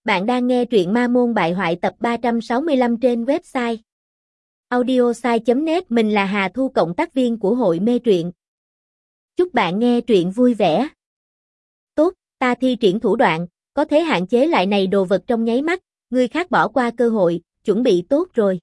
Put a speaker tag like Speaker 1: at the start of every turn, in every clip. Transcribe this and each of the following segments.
Speaker 1: Bạn đang nghe truyện Ma Môn Bại Hoại tập 365 trên website audiosai.net. Mình là Hà Thu, cộng tác viên của hội mê truyện. Chúc bạn nghe truyện vui vẻ. Tốt, ta thi triển thủ đoạn, có thể hạn chế lại này đồ vật trong nháy mắt, người khác bỏ qua cơ hội, chuẩn bị tốt rồi.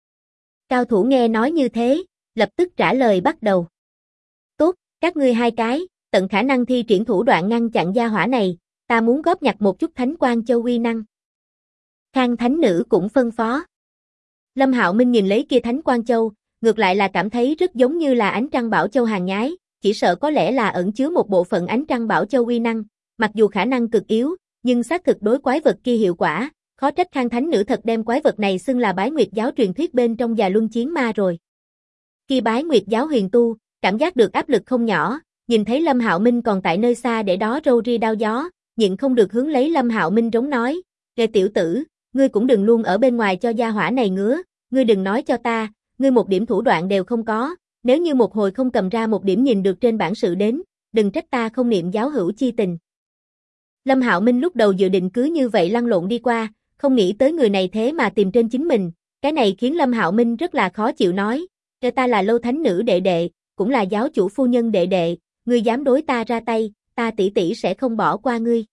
Speaker 1: Cao thủ nghe nói như thế, lập tức trả lời bắt đầu. Tốt, các ngươi hai cái, tận khả năng thi triển thủ đoạn ngăn chặn gia hỏa này. Ta muốn góp nhặt một chút Thánh Quang Châu uy năng. Khang Thánh Nữ cũng phân phó. Lâm Hạo Minh nhìn lấy kia Thánh Quang Châu, ngược lại là cảm thấy rất giống như là ánh trăng bảo châu hàng nhái, chỉ sợ có lẽ là ẩn chứa một bộ phận ánh trăng bảo châu uy năng, mặc dù khả năng cực yếu, nhưng xác thực đối quái vật kia hiệu quả, khó trách Khang Thánh Nữ thật đem quái vật này xưng là Bái Nguyệt giáo truyền thuyết bên trong Già Luân Chiến Ma rồi. Kia Bái Nguyệt giáo huyền tu, cảm giác được áp lực không nhỏ, nhìn thấy Lâm Hạo Minh còn tại nơi xa để đó râu ria đao gió, nhịn không được hướng lấy Lâm Hạo Minh rống nói, "Ghê tiểu tử, ngươi cũng đừng luôn ở bên ngoài cho gia hỏa này ngứa, ngươi đừng nói cho ta, ngươi một điểm thủ đoạn đều không có, nếu như một hồi không cầm ra một điểm nhìn được trên bản sự đến, đừng trách ta không niệm giáo hữu chi tình." Lâm Hạo Minh lúc đầu dự định cứ như vậy lăn lộn đi qua, không nghĩ tới người này thế mà tìm trên chính mình, cái này khiến Lâm Hạo Minh rất là khó chịu nói, "Ta là Lâu Thánh Nữ đệ đệ, cũng là giáo chủ phu nhân đệ đệ, ngươi dám đối ta ra tay, ta tỷ tỷ sẽ không bỏ qua ngươi."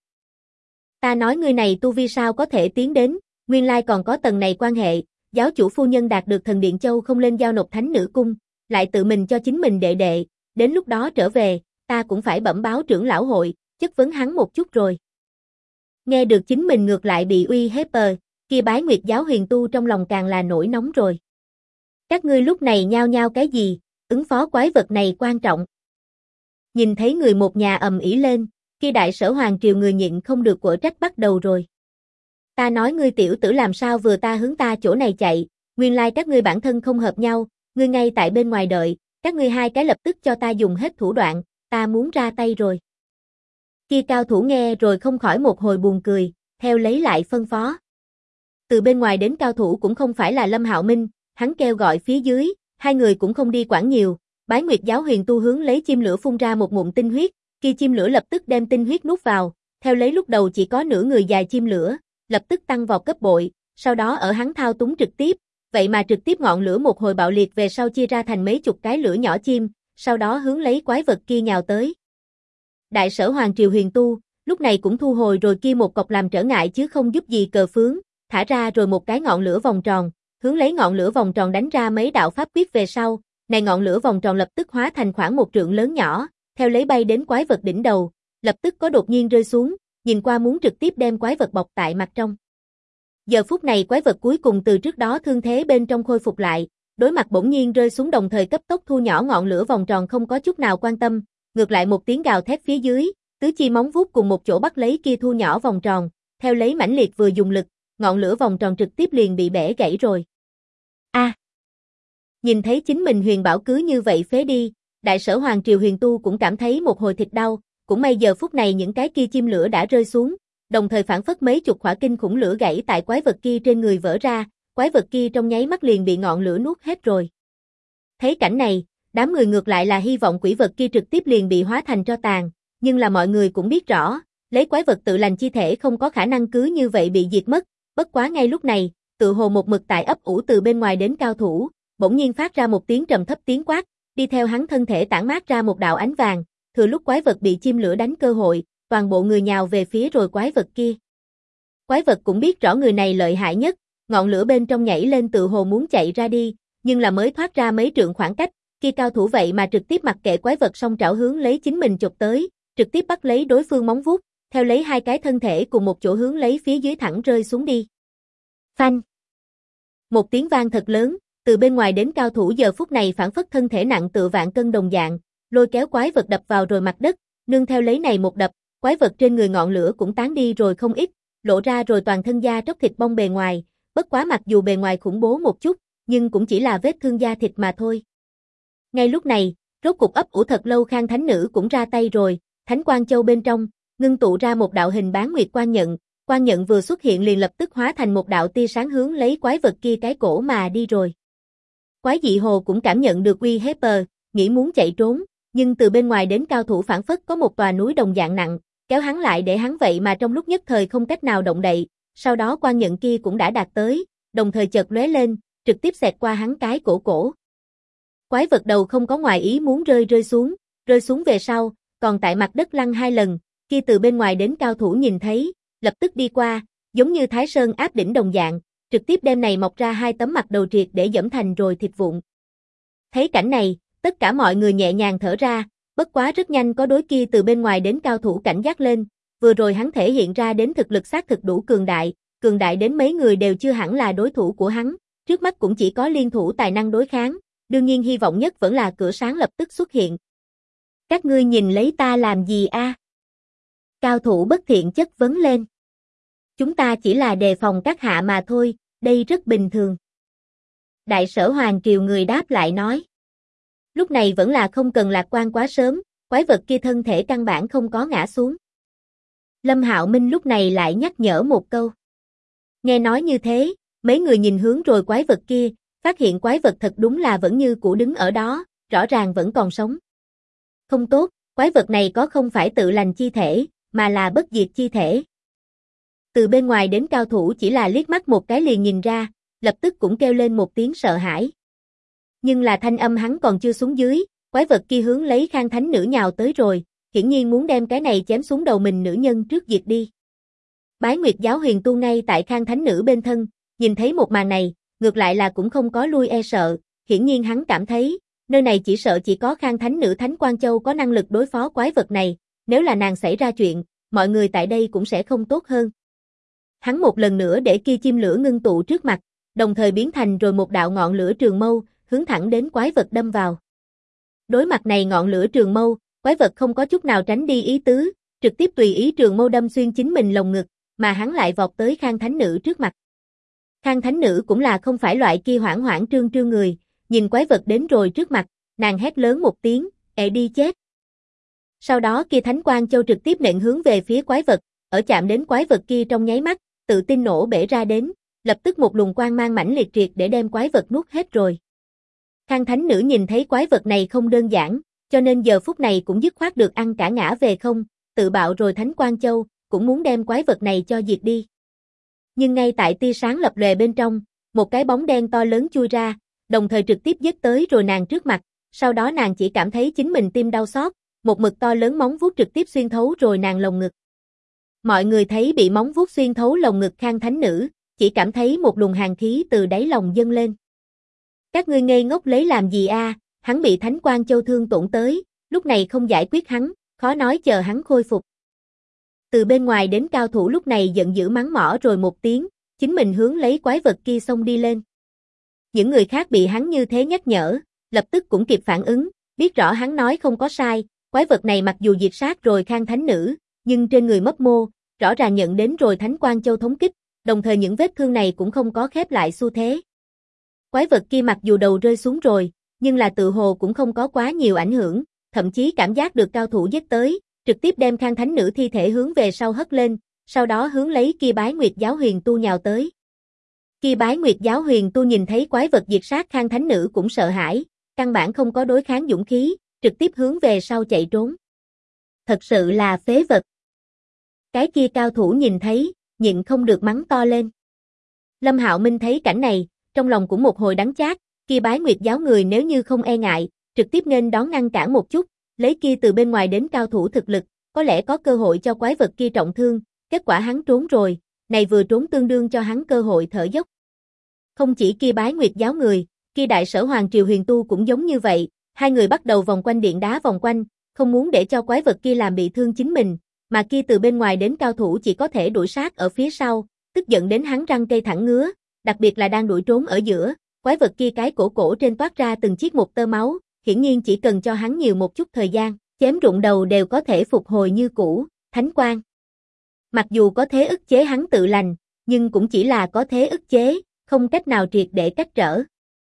Speaker 1: Ta nói ngươi này tu vi sao có thể tiến đến, nguyên lai còn có tầng này quan hệ, giáo chủ phu nhân đạt được thần điện châu không lên giao nộp Thánh Nữ cung, lại tự mình cho chính mình đệ đệ, đến lúc đó trở về, ta cũng phải bẩm báo trưởng lão hội, chất vấn hắn một chút rồi. Nghe được chính mình ngược lại bị uy hiếp, kia Bái Nguyệt giáo huyền tu trong lòng càng là nổi nóng rồi. Các ngươi lúc này nhao nhao cái gì, ứng phó quái vật này quan trọng. Nhìn thấy người một nhà ầm ĩ lên, kia Đại Sở Hoàng triều người nhịn không được quở trách bắt đầu rồi. Ta nói ngươi tiểu tử làm sao vừa ta hướng ta chỗ này chạy, nguyên lai các ngươi bản thân không hợp nhau, ngươi ngay tại bên ngoài đợi, các ngươi hai cái lập tức cho ta dùng hết thủ đoạn, ta muốn ra tay rồi. Kia cao thủ nghe rồi không khỏi một hồi buồn cười, theo lấy lại phân phó. Từ bên ngoài đến cao thủ cũng không phải là Lâm Hạo Minh, hắn kêu gọi phía dưới, hai người cũng không đi quản nhiều. Bái Nguyệt giáo huyền tu hướng lấy chim lửa phun ra một ngụm tinh huyết, kia chim lửa lập tức đem tinh huyết nuốt vào, theo lấy lúc đầu chỉ có nửa người dài chim lửa, lập tức tăng vào cấp bội, sau đó ở hắn thao túng trực tiếp, vậy mà trực tiếp ngọn lửa một hồi bạo liệt về sau chia ra thành mấy chục cái lửa nhỏ chim, sau đó hướng lấy quái vật kia nhào tới. Đại Sở Hoàng triều huyền tu, lúc này cũng thu hồi rồi kia một cọc làm trở ngại chứ không giúp gì cờ phướng, thả ra rồi một cái ngọn lửa vòng tròn, hướng lấy ngọn lửa vòng tròn đánh ra mấy đạo pháp quyết về sau. Này ngọn lửa vòng tròn lập tức hóa thành khoảng một trượng lớn nhỏ, theo lấy bay đến quái vật đỉnh đầu, lập tức có đột nhiên rơi xuống, nhìn qua muốn trực tiếp đem quái vật bọc tại mặt trong. Giờ phút này quái vật cuối cùng từ trước đó thương thế bên trong khôi phục lại, đối mặt bỗng nhiên rơi xuống đồng thời cấp tốc thu nhỏ ngọn lửa vòng tròn không có chút nào quan tâm, ngược lại một tiếng gào thét phía dưới, tứ chi móng vuốt cùng một chỗ bắt lấy kia thu nhỏ vòng tròn, theo lấy mãnh liệt vừa dùng lực, ngọn lửa vòng tròn trực tiếp liền bị bẻ gãy rồi. Nhìn thấy chính mình huyền bảo cứ như vậy phế đi, Đại Sở Hoàng triều huyền tu cũng cảm thấy một hồi thịt đau, cũng may giờ phút này những cái kia chim lửa đã rơi xuống, đồng thời phản phất mấy chục hỏa kinh khủng lửa gãy tại quái vật kia trên người vỡ ra, quái vật kia trong nháy mắt liền bị ngọn lửa nuốt hết rồi. Thấy cảnh này, đám người ngược lại là hy vọng quỷ vật kia trực tiếp liền bị hóa thành tro tàn, nhưng là mọi người cũng biết rõ, lấy quái vật tự lành chi thể không có khả năng cứ như vậy bị diệt mất, bất quá ngay lúc này, tự hồ một mực tại ấp ủ từ bên ngoài đến cao thủ, bỗng nhiên phát ra một tiếng trầm thấp tiếng quát, đi theo hắn thân thể tản mát ra một đạo ánh vàng, thừa lúc quái vật bị chim lửa đánh cơ hội, toàn bộ người nhào về phía rồi quái vật kia. Quái vật cũng biết rõ người này lợi hại nhất, ngọn lửa bên trong nhảy lên tự hồ muốn chạy ra đi, nhưng là mới thoát ra mấy trượng khoảng cách, kia cao thủ vậy mà trực tiếp mặc kệ quái vật song trảo hướng lấy chính mình chụp tới, trực tiếp bắt lấy đối phương móng vuốt, theo lấy hai cái thân thể cùng một chỗ hướng lấy phía dưới thẳng rơi xuống đi. Phanh! Một tiếng vang thật lớn. Từ bên ngoài đến cao thủ giờ phút này phản phất thân thể nặng tựa vạn cân đồng dạng, lôi kéo quái vật đập vào rồi mặt đất, nương theo lấy này một đập, quái vật trên người ngọn lửa cũng tán đi rồi không ít, lộ ra rồi toàn thân da tróc thịt bong bề ngoài, bất quá mặc dù bề ngoài khủng bố một chút, nhưng cũng chỉ là vết thương da thịt mà thôi. Ngay lúc này, rốt cục ấp ủ thật lâu Khang Thánh Nữ cũng ra tay rồi, Thánh Quang Châu bên trong, ngưng tụ ra một đạo hình bán nguyệt quan nhận vừa xuất hiện liền lập tức hóa thành một đạo tia sáng hướng lấy quái vật kia cái cổ mà đi rồi. Quái dị hồ cũng cảm nhận được uy hiếp, nghĩ muốn chạy trốn, nhưng từ bên ngoài đến cao thủ phản phất có một tòa núi đồng dạng nặng, kéo hắn lại để hắn vậy mà trong lúc nhất thời không cách nào động đậy, sau đó quan nhận kia cũng đã đạt tới, đồng thời chợt lóe lên, trực tiếp xẹt qua hắn cái cổ. Quái vật đầu không có ngoài ý muốn rơi xuống về sau, còn tại mặt đất lăn 2 lần, kia từ bên ngoài đến cao thủ nhìn thấy, lập tức đi qua, giống như Thái Sơn áp đỉnh đồng dạng, trực tiếp đem này mọc ra 2 tấm mặt đầu triệt để dẫm thành rồi thịt vụn. Thấy cảnh này, tất cả mọi người nhẹ nhàng thở ra, bất quá rất nhanh có đối kia từ bên ngoài đến cao thủ cảnh giác lên, vừa rồi hắn thể hiện ra đến thực lực xác thực đủ cường đại đến mấy người đều chưa hẳn là đối thủ của hắn, trước mắt cũng chỉ có liên thủ tài năng đối kháng, đương nhiên hy vọng nhất vẫn là cửa sáng lập tức xuất hiện. Các ngươi nhìn lấy ta làm gì a? Cao thủ bất thiện chất vấn lên. Chúng ta chỉ là đề phòng các hạ mà thôi, đây rất bình thường. Đại sở Hoàng Triều người đáp lại nói. Lúc này vẫn là không cần lạc quan quá sớm, quái vật kia thân thể căn bản không có ngã xuống. Lâm Hạo Minh lúc này lại nhắc nhở một câu. Nghe nói như thế, mấy người nhìn hướng rồi quái vật kia, phát hiện quái vật thật đúng là vẫn như cũ đứng ở đó, rõ ràng vẫn còn sống. Không tốt, quái vật này có không phải tự lành chi thể, mà là bất diệt chi thể. Từ bên ngoài đến cao thủ chỉ là liếc mắt một cái liền nhìn ra, lập tức cũng kêu lên một tiếng sợ hãi. Nhưng là thanh âm hắn còn chưa xuống dưới, quái vật kia hướng lấy Khang Thánh Nữ nhào tới rồi, hiển nhiên muốn đem cái này chém xuống đầu mình nữ nhân trước diệt đi. Bái Nguyệt Giáo Huyền tu ngay tại Khang Thánh Nữ bên thân, nhìn thấy một màn này, ngược lại là cũng không có lui e sợ, hiển nhiên hắn cảm thấy, nơi này chỉ sợ chỉ có Khang Thánh Nữ Thánh Quang Châu có năng lực đối phó quái vật này, nếu là nàng xảy ra chuyện, mọi người tại đây cũng sẽ không tốt hơn. Hắn một lần nữa để kia chim lửa ngưng tụ trước mặt, đồng thời biến thành rồi một đạo ngọn lửa trường mâu, hướng thẳng đến quái vật đâm vào. Đối mặt này ngọn lửa trường mâu, quái vật không có chút nào tránh đi ý tứ, trực tiếp tùy ý trường mâu đâm xuyên chính mình lồng ngực, mà hắn lại vọt tới Khang Thánh Nữ trước mặt. Khang Thánh Nữ cũng là không phải loại kia hoảng hoảng trương trương người, nhìn quái vật đến rồi trước mặt, nàng hét lớn một tiếng, "Ệ đi chết!" Sau đó kia Thánh Quang Châu trực tiếp nện hướng về phía quái vật, ở chạm đến quái vật kia trong nháy mắt, tự tin nổ bể ra đến, lập tức một luồng quang mang mãnh liệt triệt để đem quái vật nuốt hết rồi. Khang Thánh Nữ nhìn thấy quái vật này không đơn giản, cho nên giờ phút này cũng dứt khoát được ăn cả ngã về không, tự bạo rồi Thánh Quang Châu, cũng muốn đem quái vật này cho diệt đi. Nhưng ngay tại tia sáng lập lòe bên trong, một cái bóng đen to lớn chui ra, đồng thời trực tiếp giết tới rồi nàng trước mặt, sau đó nàng chỉ cảm thấy chính mình tim đau xót, một mực to lớn móng vuốt trực tiếp xuyên thấu rồi nàng lồng ngực. Mọi người thấy bị móng vuốt xuyên thấu lồng ngực Khang Thánh Nữ, chỉ cảm thấy một luồng hàn khí từ đáy lòng dâng lên. Các ngươi ngây ngốc lấy làm gì a? Hắn bị Thánh Quang Châu thương tổn tới, lúc này không giải quyết hắn, khó nói chờ hắn khôi phục. Từ bên ngoài đến cao thủ lúc này giận dữ mắng mỏ rồi một tiếng, chính mình hướng lấy quái vật kia xông đi lên. Những người khác bị hắn như thế nhắc nhở, lập tức cũng kịp phản ứng, biết rõ hắn nói không có sai, quái vật này mặc dù diệt sát rồi Khang Thánh Nữ, nhưng trên người mấp mô, rõ ràng nhận đến rồi Thánh Quang Châu thống kích, đồng thời những vết thương này cũng không có khép lại xu thế. Quái vật kia mặc dù đầu rơi xuống rồi, nhưng là tự hồ cũng không có quá nhiều ảnh hưởng, thậm chí cảm giác được cao thủ giết tới, trực tiếp đem Khang Thánh Nữ thi thể hướng về sau hất lên, sau đó hướng lấy kia Bái Nguyệt Giáo Huyền tu nhào tới. Kia Bái Nguyệt Giáo Huyền tu nhìn thấy quái vật diệt sát Khang Thánh Nữ cũng sợ hãi, căn bản không có đối kháng dũng khí, trực tiếp hướng về sau chạy trốn. Thật sự là phế vật. Cái kia cao thủ nhìn thấy, nhịn không được mắng to lên. Lâm Hạo Minh thấy cảnh này, trong lòng cũng một hồi đắng chát, kia Bái Nguyệt Giáo người nếu như không e ngại, trực tiếp nên đón ngăn cản một chút, lấy kia từ bên ngoài đến cao thủ thực lực, có lẽ có cơ hội cho quái vật kia trọng thương, kết quả hắn trốn rồi, này vừa trốn tương đương cho hắn cơ hội thở dốc. Không chỉ kia Bái Nguyệt Giáo người, kia Đại Sở Hoàng Triều Huyền tu cũng giống như vậy, hai người bắt đầu vòng quanh điện đá vòng quanh, không muốn để cho quái vật kia làm bị thương chính mình, mà kia từ bên ngoài đến cao thủ chỉ có thể đuổi sát ở phía sau, tức giận đến hắn răng cây thẳng ngứa, đặc biệt là đang đuổi trốn ở giữa, quái vật kia cái cổ trên toát ra từng chiếc một tơ máu, hiển nhiên chỉ cần cho hắn nhiều một chút thời gian, chém rụng đầu đều có thể phục hồi như cũ, Thánh Quang. Mặc dù có thế ức chế hắn tự lành, nhưng cũng chỉ là có thế ức chế, không cách nào triệt để cách trở.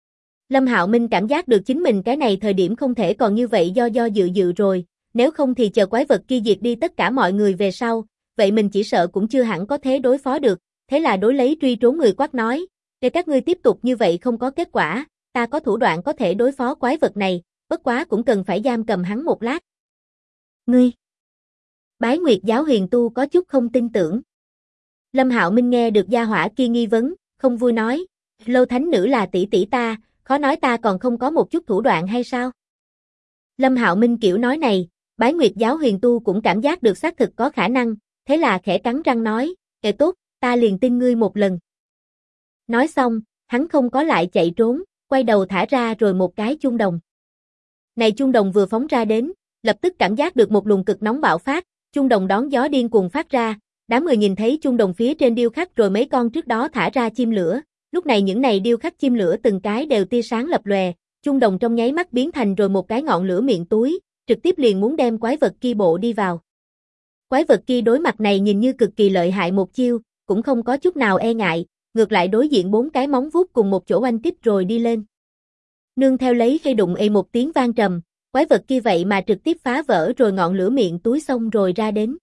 Speaker 1: Lâm Hạo Minh cảm giác được chính mình cái này thời điểm không thể còn như vậy do dự rồi, nếu không thì chờ quái vật kia diệt đi tất cả mọi người về sau, vậy mình chỉ sợ cũng chưa hẳn có thế đối phó được, thế là đối lấy truy trốn người quát nói, để các ngươi tiếp tục như vậy không có kết quả, ta có thủ đoạn có thể đối phó quái vật này, bất quá cũng cần phải giam cầm hắn một lát. Ngươi! Bái Nguyệt Giáo Huyền tu có chút không tin tưởng. Lâm Hạo Minh nghe được gia hỏa kia nghi vấn, không vui nói, Lâu thánh nữ là tỷ tỷ ta, khó nói ta còn không có một chút thủ đoạn hay sao? Lâm Hạo Minh kiểu nói này, Bái Nguyệt giáo huyền tu cũng cảm giác được xác thực có khả năng, thế là khẽ cắn răng nói, tốt, ta liền tin ngươi một lần. Nói xong, hắn không có lại chạy trốn, quay đầu thả ra rồi một cái chuông đồng. Này chuông đồng vừa phóng ra đến, lập tức cảm giác được một luồng cực nóng bạo phát, chuông đồng đón gió điên cuồng phát ra, đám người nhìn thấy chuông đồng phía trên điêu khắc rồi mấy con trước đó thả ra chim lửa, lúc này những này điêu khắc chim lửa từng cái đều tia sáng lập lòe, chuông đồng trong nháy mắt biến thành rồi một cái ngọn lửa miệng túi, trực tiếp liền muốn đem quái vật kia bộ đi vào. Quái vật kia đối mặt này nhìn như cực kỳ lợi hại một chiêu, cũng không có chút nào e ngại, ngược lại đối diện 4 cái móng vuốt cùng một chỗ oanh kích rồi đi lên. Nương theo lấy khi đụng một tiếng vang trầm, quái vật kia vậy mà trực tiếp phá vỡ rồi ngọn lửa miệng túi xong rồi ra đến.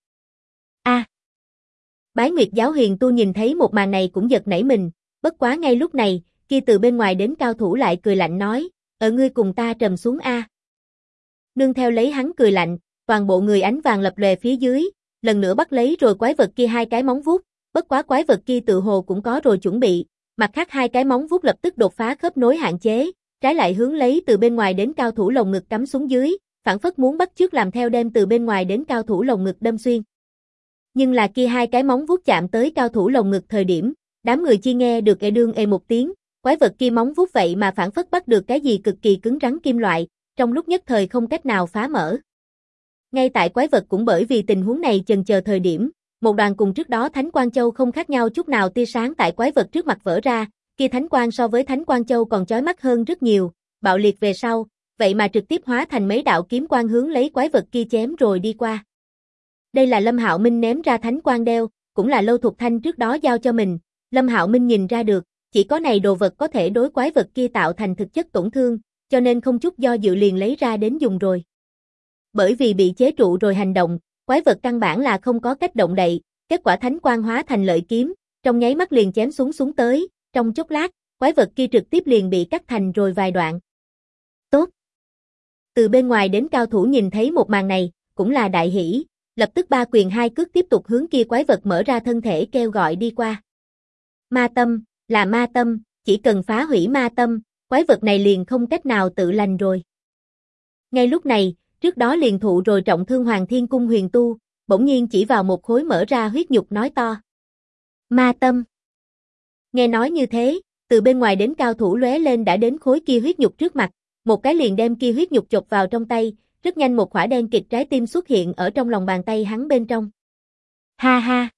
Speaker 1: Bái Nguyệt giáo huyền tu nhìn thấy một màn này cũng giật nảy mình, bất quá ngay lúc này, kia từ bên ngoài đến cao thủ lại cười lạnh nói, ngươi cùng ta trầm xuống a. Nương theo lấy hắn cười lạnh, toàn bộ người ánh vàng lập lòe phía dưới, lần nữa bắt lấy rồi quái vật kia 2 cái móng vuốt, bất quá quái vật kia tự hồ cũng có rồi chuẩn bị, mặt khác 2 cái móng vuốt lập tức đột phá khớp nối hạn chế, trái lại hướng lấy từ bên ngoài đến cao thủ lồng ngực cắm xuống dưới, phản phất muốn bắt chước làm theo đem từ bên ngoài đến cao thủ lồng ngực đâm xuyên. Nhưng là kia 2 cái móng vuốt chạm tới cao thủ lồng ngực thời điểm, đám người chỉ nghe được đương một tiếng, quái vật kia móng vuốt vậy mà phản phất bắt được cái gì cực kỳ cứng rắn kim loại, trong lúc nhất thời không cách nào phá mở. Ngay tại quái vật cũng bởi vì tình huống này chần chờ thời điểm, một đoàn cùng trước đó Thánh Quang Châu không khác nhau chút nào tia sáng tại quái vật trước mặt vỡ ra, kia Thánh Quang so với Thánh Quang Châu còn chói mắt hơn rất nhiều, bạo liệt về sau, vậy mà trực tiếp hóa thành mấy đạo kiếm quang hướng lấy quái vật kia chém rồi đi qua. Đây là Lâm Hạo Minh ném ra Thánh Quang đeo, cũng là Lâu Thục Thanh trước đó giao cho mình, Lâm Hạo Minh nhìn ra được, chỉ có này đồ vật có thể đối quái vật kia tạo thành thực chất tổn thương, cho nên không chút do dự liền lấy ra đến dùng rồi. Bởi vì bị chế trụ rồi hành động, quái vật căn bản là không có cách động đậy, kết quả Thánh Quang hóa thành lợi kiếm, trong nháy mắt liền chém xuống tới, trong chốc lát, quái vật kia trực tiếp liền bị cắt thành rồi vài đoạn. Tốt! Từ bên ngoài đến cao thủ nhìn thấy một màn này, cũng là đại hỉ, lập tức 3 quyền 2 cước tiếp tục hướng kia quái vật mở ra thân thể kêu gọi đi qua. Ma tâm, là ma tâm, chỉ cần phá hủy ma tâm, quái vật này liền không cách nào tự lành rồi. Ngay lúc này, trước đó liền thụ rồi trọng thương Hoàng Thiên Cung huyền tu, bỗng nhiên chỉ vào một khối mở ra huyết nhục nói to. Ma tâm. Nghe nói như thế, từ bên ngoài đến cao thủ lóe lên đã đến khối kia huyết nhục trước mặt, một cái liền đem kia huyết nhục chộp vào trong tay, rất nhanh một quả đen kịt trái tim xuất hiện ở trong lòng bàn tay hắn bên trong. Ha ha.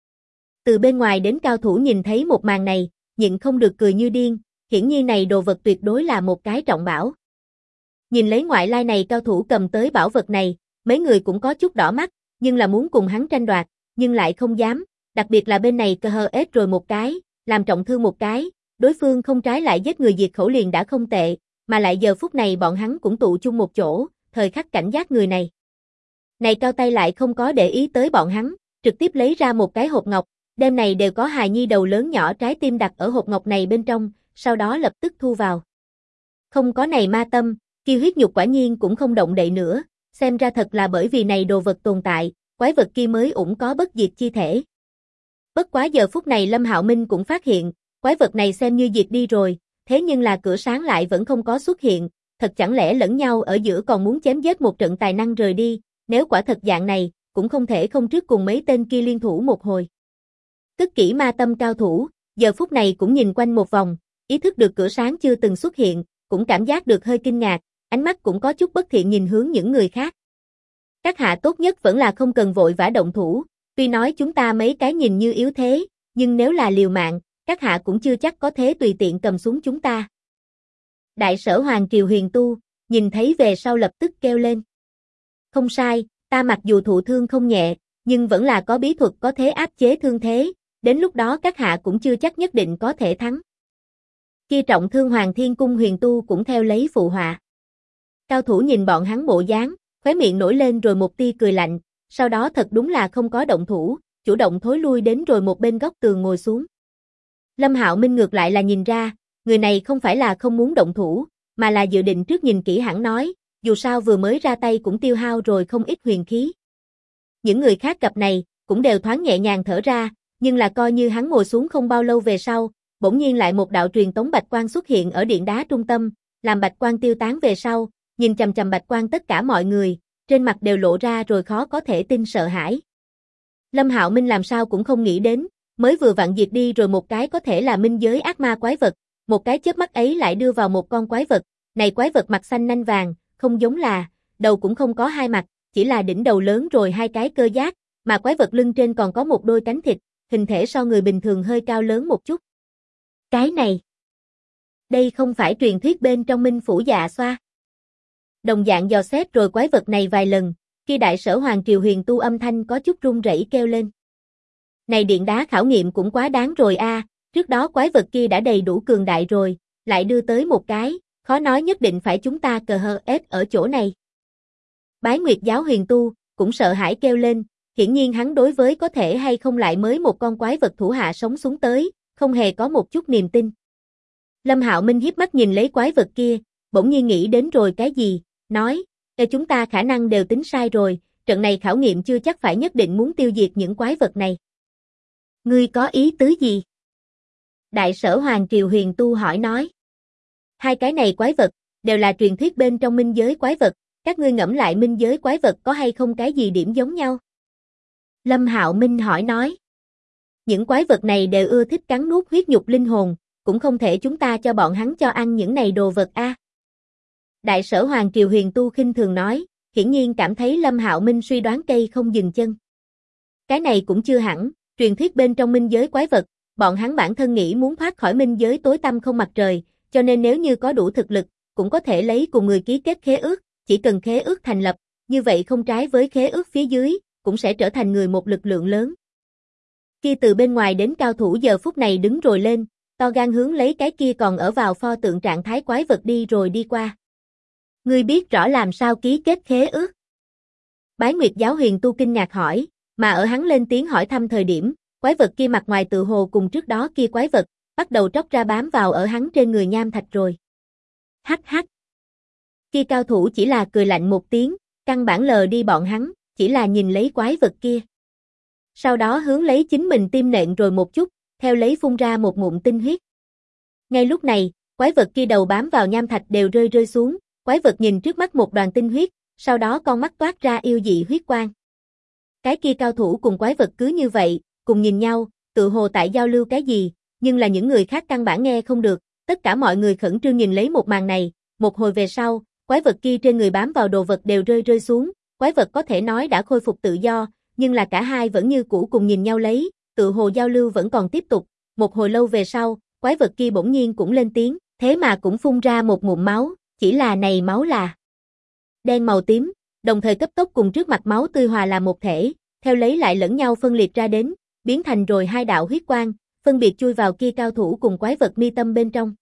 Speaker 1: Từ bên ngoài đến cao thủ nhìn thấy một màn này, nhịn không được cười như điên, hiển nhiên này đồ vật tuyệt đối là một cái trọng bảo. Nhìn lấy ngoại lai này cao thủ cầm tới bảo vật này, mấy người cũng có chút đỏ mắt, nhưng là muốn cùng hắn tranh đoạt, nhưng lại không dám, đặc biệt là bên này cơ hờ ết rồi một cái, làm trọng thương một cái, đối phương không trái lại giết người diệt khẩu liền đã không tệ, mà lại giờ phút này bọn hắn cũng tụ chung một chỗ, thời khắc cảnh giác người này. Này cao tay lại không có để ý tới bọn hắn, trực tiếp lấy ra một cái hộp ngọc, đêm này đều có hài nhi đầu lớn nhỏ trái tim đặt ở hộp ngọc này bên trong, sau đó lập tức thu vào. Không có này ma tâm, kia huyết nhục quả nhiên cũng không động đậy nữa, xem ra thật là bởi vì này đồ vật tồn tại, quái vật kia mới ủng có bất diệt chi thể. Bất quá giờ phút này Lâm Hạo Minh cũng phát hiện, quái vật này xem như diệt đi rồi, thế nhưng là cửa sáng lại vẫn không có xuất hiện, thật chẳng lẽ lẫn nhau ở giữa còn muốn chém giết một trận tài năng rời đi, nếu quả thật dạng này, cũng không thể không trước cùng mấy tên kia liên thủ một hồi. Cất kỹ ma tâm cao thủ, giờ phút này cũng nhìn quanh một vòng, ý thức được cửa sáng chưa từng xuất hiện, cũng cảm giác được hơi kinh ngạc, ánh mắt cũng có chút bất thiện nhìn hướng những người khác. Các hạ tốt nhất vẫn là không cần vội vã động thủ, tuy nói chúng ta mấy cái nhìn như yếu thế, nhưng nếu là liều mạng, các hạ cũng chưa chắc có thế tùy tiện cầm xuống chúng ta. Đại sở Hoàng Triều huyền tu, nhìn thấy về sau lập tức kêu lên. Không sai, ta mặc dù thụ thương không nhẹ, nhưng vẫn là có bí thuật có thế áp chế thương thế, đến lúc đó các hạ cũng chưa chắc nhất định có thể thắng. Kia trọng thương Hoàng Thiên Cung huyền tu cũng theo lấy phụ họa. Cao thủ nhìn bọn hắn bộ dáng, khóe miệng nổi lên rồi một tia cười lạnh, sau đó thật đúng là không có động thủ, chủ động thối lui đến rồi một bên góc tường ngồi xuống. Lâm Hạo Minh ngược lại là nhìn ra, người này không phải là không muốn động thủ, mà là dự định trước nhìn kỹ hẳn nói, dù sao vừa mới ra tay cũng tiêu hao rồi không ít huyền khí. Những người khác gặp này, cũng đều thoáng nhẹ nhàng thở ra, Nhưng là coi như hắn ngồi xuống không bao lâu về sau, bỗng nhiên lại một đạo truyền tống bạch quang xuất hiện ở điện đá trung tâm, làm bạch quang tiêu tán về sau, nhìn chằm chằm bạch quang tất cả mọi người, trên mặt đều lộ ra rồi khó có thể tin sợ hãi. Lâm Hạo Minh làm sao cũng không nghĩ đến, mới vừa vặn diệt đi rồi một cái có thể là minh giới ác ma quái vật, một cái chớp mắt ấy lại đưa vào một con quái vật, này quái vật mặt xanh nanh vàng, không giống là, đầu cũng không có hai mặt, chỉ là đỉnh đầu lớn rồi hai cái cơ giác, mà quái vật lưng trên còn có một đôi cánh thịt, hình thể so người bình thường hơi cao lớn một chút. Cái này, đây không phải truyền thuyết bên trong Minh Phủ Dạ Xoa. Đồng dạng dò xét rồi quái vật này vài lần, khi Đại Sở Hoàng Triều Huyền Tu âm thanh có chút run rẩy kêu lên. Này điện đá khảo nghiệm cũng quá đáng rồi a, trước đó quái vật kia đã đầy đủ cường đại rồi, lại đưa tới một cái, khó nói nhất định phải chúng ta cờ hờ ết ở chỗ này. Bái Nguyệt giáo Huyền Tu cũng sợ hãi kêu lên, hiển nhiên hắn đối với có thể hay không lại mới một con quái vật thủ hạ sống xuống tới, không hề có một chút niềm tin. Lâm Hạo Minh hiếp mắt nhìn lấy quái vật kia, bỗng nhiên nghĩ đến rồi cái gì, nói, chúng ta khả năng đều tính sai rồi, trận này khảo nghiệm chưa chắc phải nhất định muốn tiêu diệt những quái vật này. Ngươi có ý tứ gì? Đại Sở Hoàng Triều Huyền Tu hỏi nói. Hai cái này quái vật, đều là truyền thuyết bên trong minh giới quái vật, các ngươi ngẫm lại minh giới quái vật có hay không cái gì điểm giống nhau? Lâm Hạo Minh hỏi nói. Những quái vật này đều ưa thích cắn nuốt huyết nhục linh hồn, cũng không thể chúng ta cho bọn hắn cho ăn những này đồ vật a. Đại Sở Hoàng Triều Huyền Tu khinh thường nói, hiển nhiên cảm thấy Lâm Hạo Minh suy đoán cây không dừng chân. Cái này cũng chưa hẳn, truyền thuyết bên trong minh giới quái vật, bọn hắn bản thân nghĩ muốn thoát khỏi minh giới tối tăm không mặt trời, cho nên nếu như có đủ thực lực, cũng có thể lấy cùng người ký kết khế ước, chỉ cần khế ước thành lập, như vậy không trái với khế ước phía dưới, cũng sẽ trở thành người một lực lượng lớn. Khi từ bên ngoài đến cao thủ giờ phút này đứng rồi lên, to gan hướng lấy cái kia còn ở vào pho tượng trạng thái quái vật đi rồi đi qua. Ngươi biết rõ làm sao ký kết khế ước? Bái Nguyệt giáo Huyền Tu kinh ngạc hỏi, mà ở hắn lên tiếng hỏi thăm thời điểm, quái vật kia mặt ngoài tự hồ cùng trước đó kia quái vật, bắt đầu tróc ra bám vào ở hắn trên người nham thạch rồi. Hắc hắc. Kia cao thủ chỉ là cười lạnh một tiếng, căn bản lờ đi bọn hắn, chỉ là nhìn lấy quái vật kia. Sau đó hướng lấy chính mình tim nện rồi một chút, theo lấy phun ra một ngụm tinh huyết. Ngay lúc này, quái vật kia đầu bám vào nham thạch đều rơi xuống, quái vật nhìn trước mắt một đoàn tinh huyết, sau đó con mắt toát ra yêu dị huyết quang. Cái kia cao thủ cùng quái vật cứ như vậy, cùng nhìn nhau, tự hồ tại giao lưu cái gì, nhưng là những người khác căn bản nghe không được, tất cả mọi người khẩn trương nhìn lấy một màn này, một hồi về sau, quái vật kia trên người bám vào đồ vật đều rơi xuống, quái vật có thể nói đã khôi phục tự do, nhưng là cả hai vẫn như cũ cùng nhìn nhau lấy, tự hồ giao lưu vẫn còn tiếp tục, một hồi lâu về sau, quái vật kia bỗng nhiên cũng lên tiếng, thế mà cũng phun ra một ngụm máu, chỉ là này máu là đen màu tím, đồng thời cấp tốc cùng trước mặt máu tươi hòa là một thể, theo lấy lại lẫn nhau phân liệt ra đến, biến thành rồi hai đạo huyết quang, phân biệt chui vào kia cao thủ cùng quái vật mi tâm bên trong.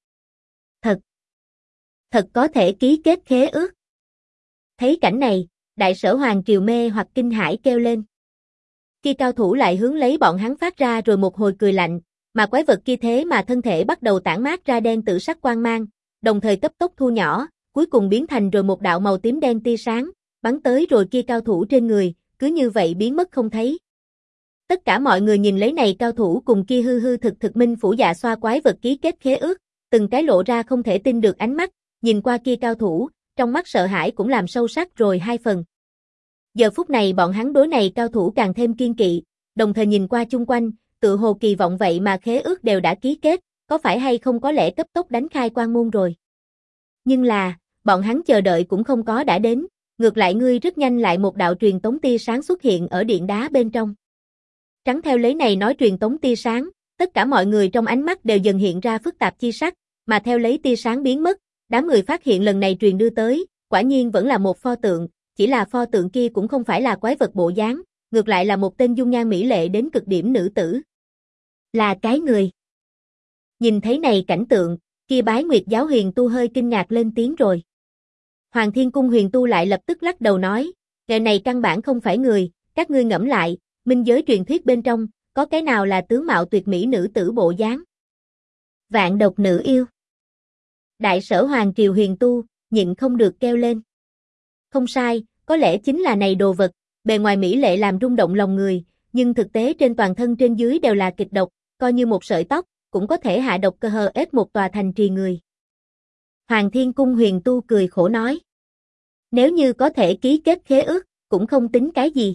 Speaker 1: Thật có thể ký kết khế ước. Thấy cảnh này, Đại Sở Hoàng Triều mê hoặc kinh hãi kêu lên. Kia cao thủ lại hướng lấy bọn hắn phát ra rồi một hồi cười lạnh, mà quái vật kia thế mà thân thể bắt đầu tản mát ra đen tử sắc quang mang, đồng thời cấp tốc thu nhỏ, cuối cùng biến thành rồi một đạo màu tím đen tia sáng, bắn tới rồi kia cao thủ trên người, cứ như vậy biến mất không thấy. Tất cả mọi người nhìn lấy này cao thủ cùng kia hư hư thực Minh Phủ Dạ Xoa quái vật ký kết khế ước, từng cái lộ ra không thể tin được ánh mắt, nhìn qua kia cao thủ, trong mắt sợ hãi cũng làm sâu sắc rồi hai phần. Giờ phút này bọn hắn đối này cao thủ càng thêm kiên kỵ, đồng thời nhìn qua chung quanh, tự hồ kỳ vọng vậy mà khế ước đều đã ký kết, có phải hay không có lẽ cấp tốc đánh khai quan môn rồi. Nhưng là, bọn hắn chờ đợi cũng không có đã đến, ngược lại ngươi rất nhanh lại một đạo truyền tống tia sáng xuất hiện ở điện đá bên trong. Trắng theo lấy này nói truyền tống tia sáng, tất cả mọi người trong ánh mắt đều dần hiện ra phức tạp chi sắc, mà theo lấy tia sáng biến mất, đám người phát hiện lần này truyền đưa tới, quả nhiên vẫn là một pho tượng, chỉ là pho tượng kia cũng không phải là quái vật bộ dáng, ngược lại là một tên dung nhan mỹ lệ đến cực điểm nữ tử. Là cái người. Nhìn thấy này cảnh tượng, kia Bái Nguyệt giáo Huyền Tu hơi kinh ngạc lên tiếng rồi. Hoàng Thiên Cung Huyền Tu lại lập tức lắc đầu nói, người này căn bản không phải người, các ngươi ngẫm lại, minh giới truyền thuyết bên trong, có cái nào là tướng mạo tuyệt mỹ nữ tử bộ dáng? Vạn độc nữ yêu. Đại Sở Hoàng Triều Huyền Tu, nhịn không được kêu lên. Không sai, có lẽ chính là này đồ vật, bề ngoài mỹ lệ làm rung động lòng người, nhưng thực tế trên toàn thân trên dưới đều là kịch độc, coi như một sợi tóc, cũng có thể hạ độc cơ hờ ết một tòa thành trì người. Hoàng Thiên Cung Huyền Tu cười khổ nói. Nếu như có thể ký kết khế ước, cũng không tính cái gì.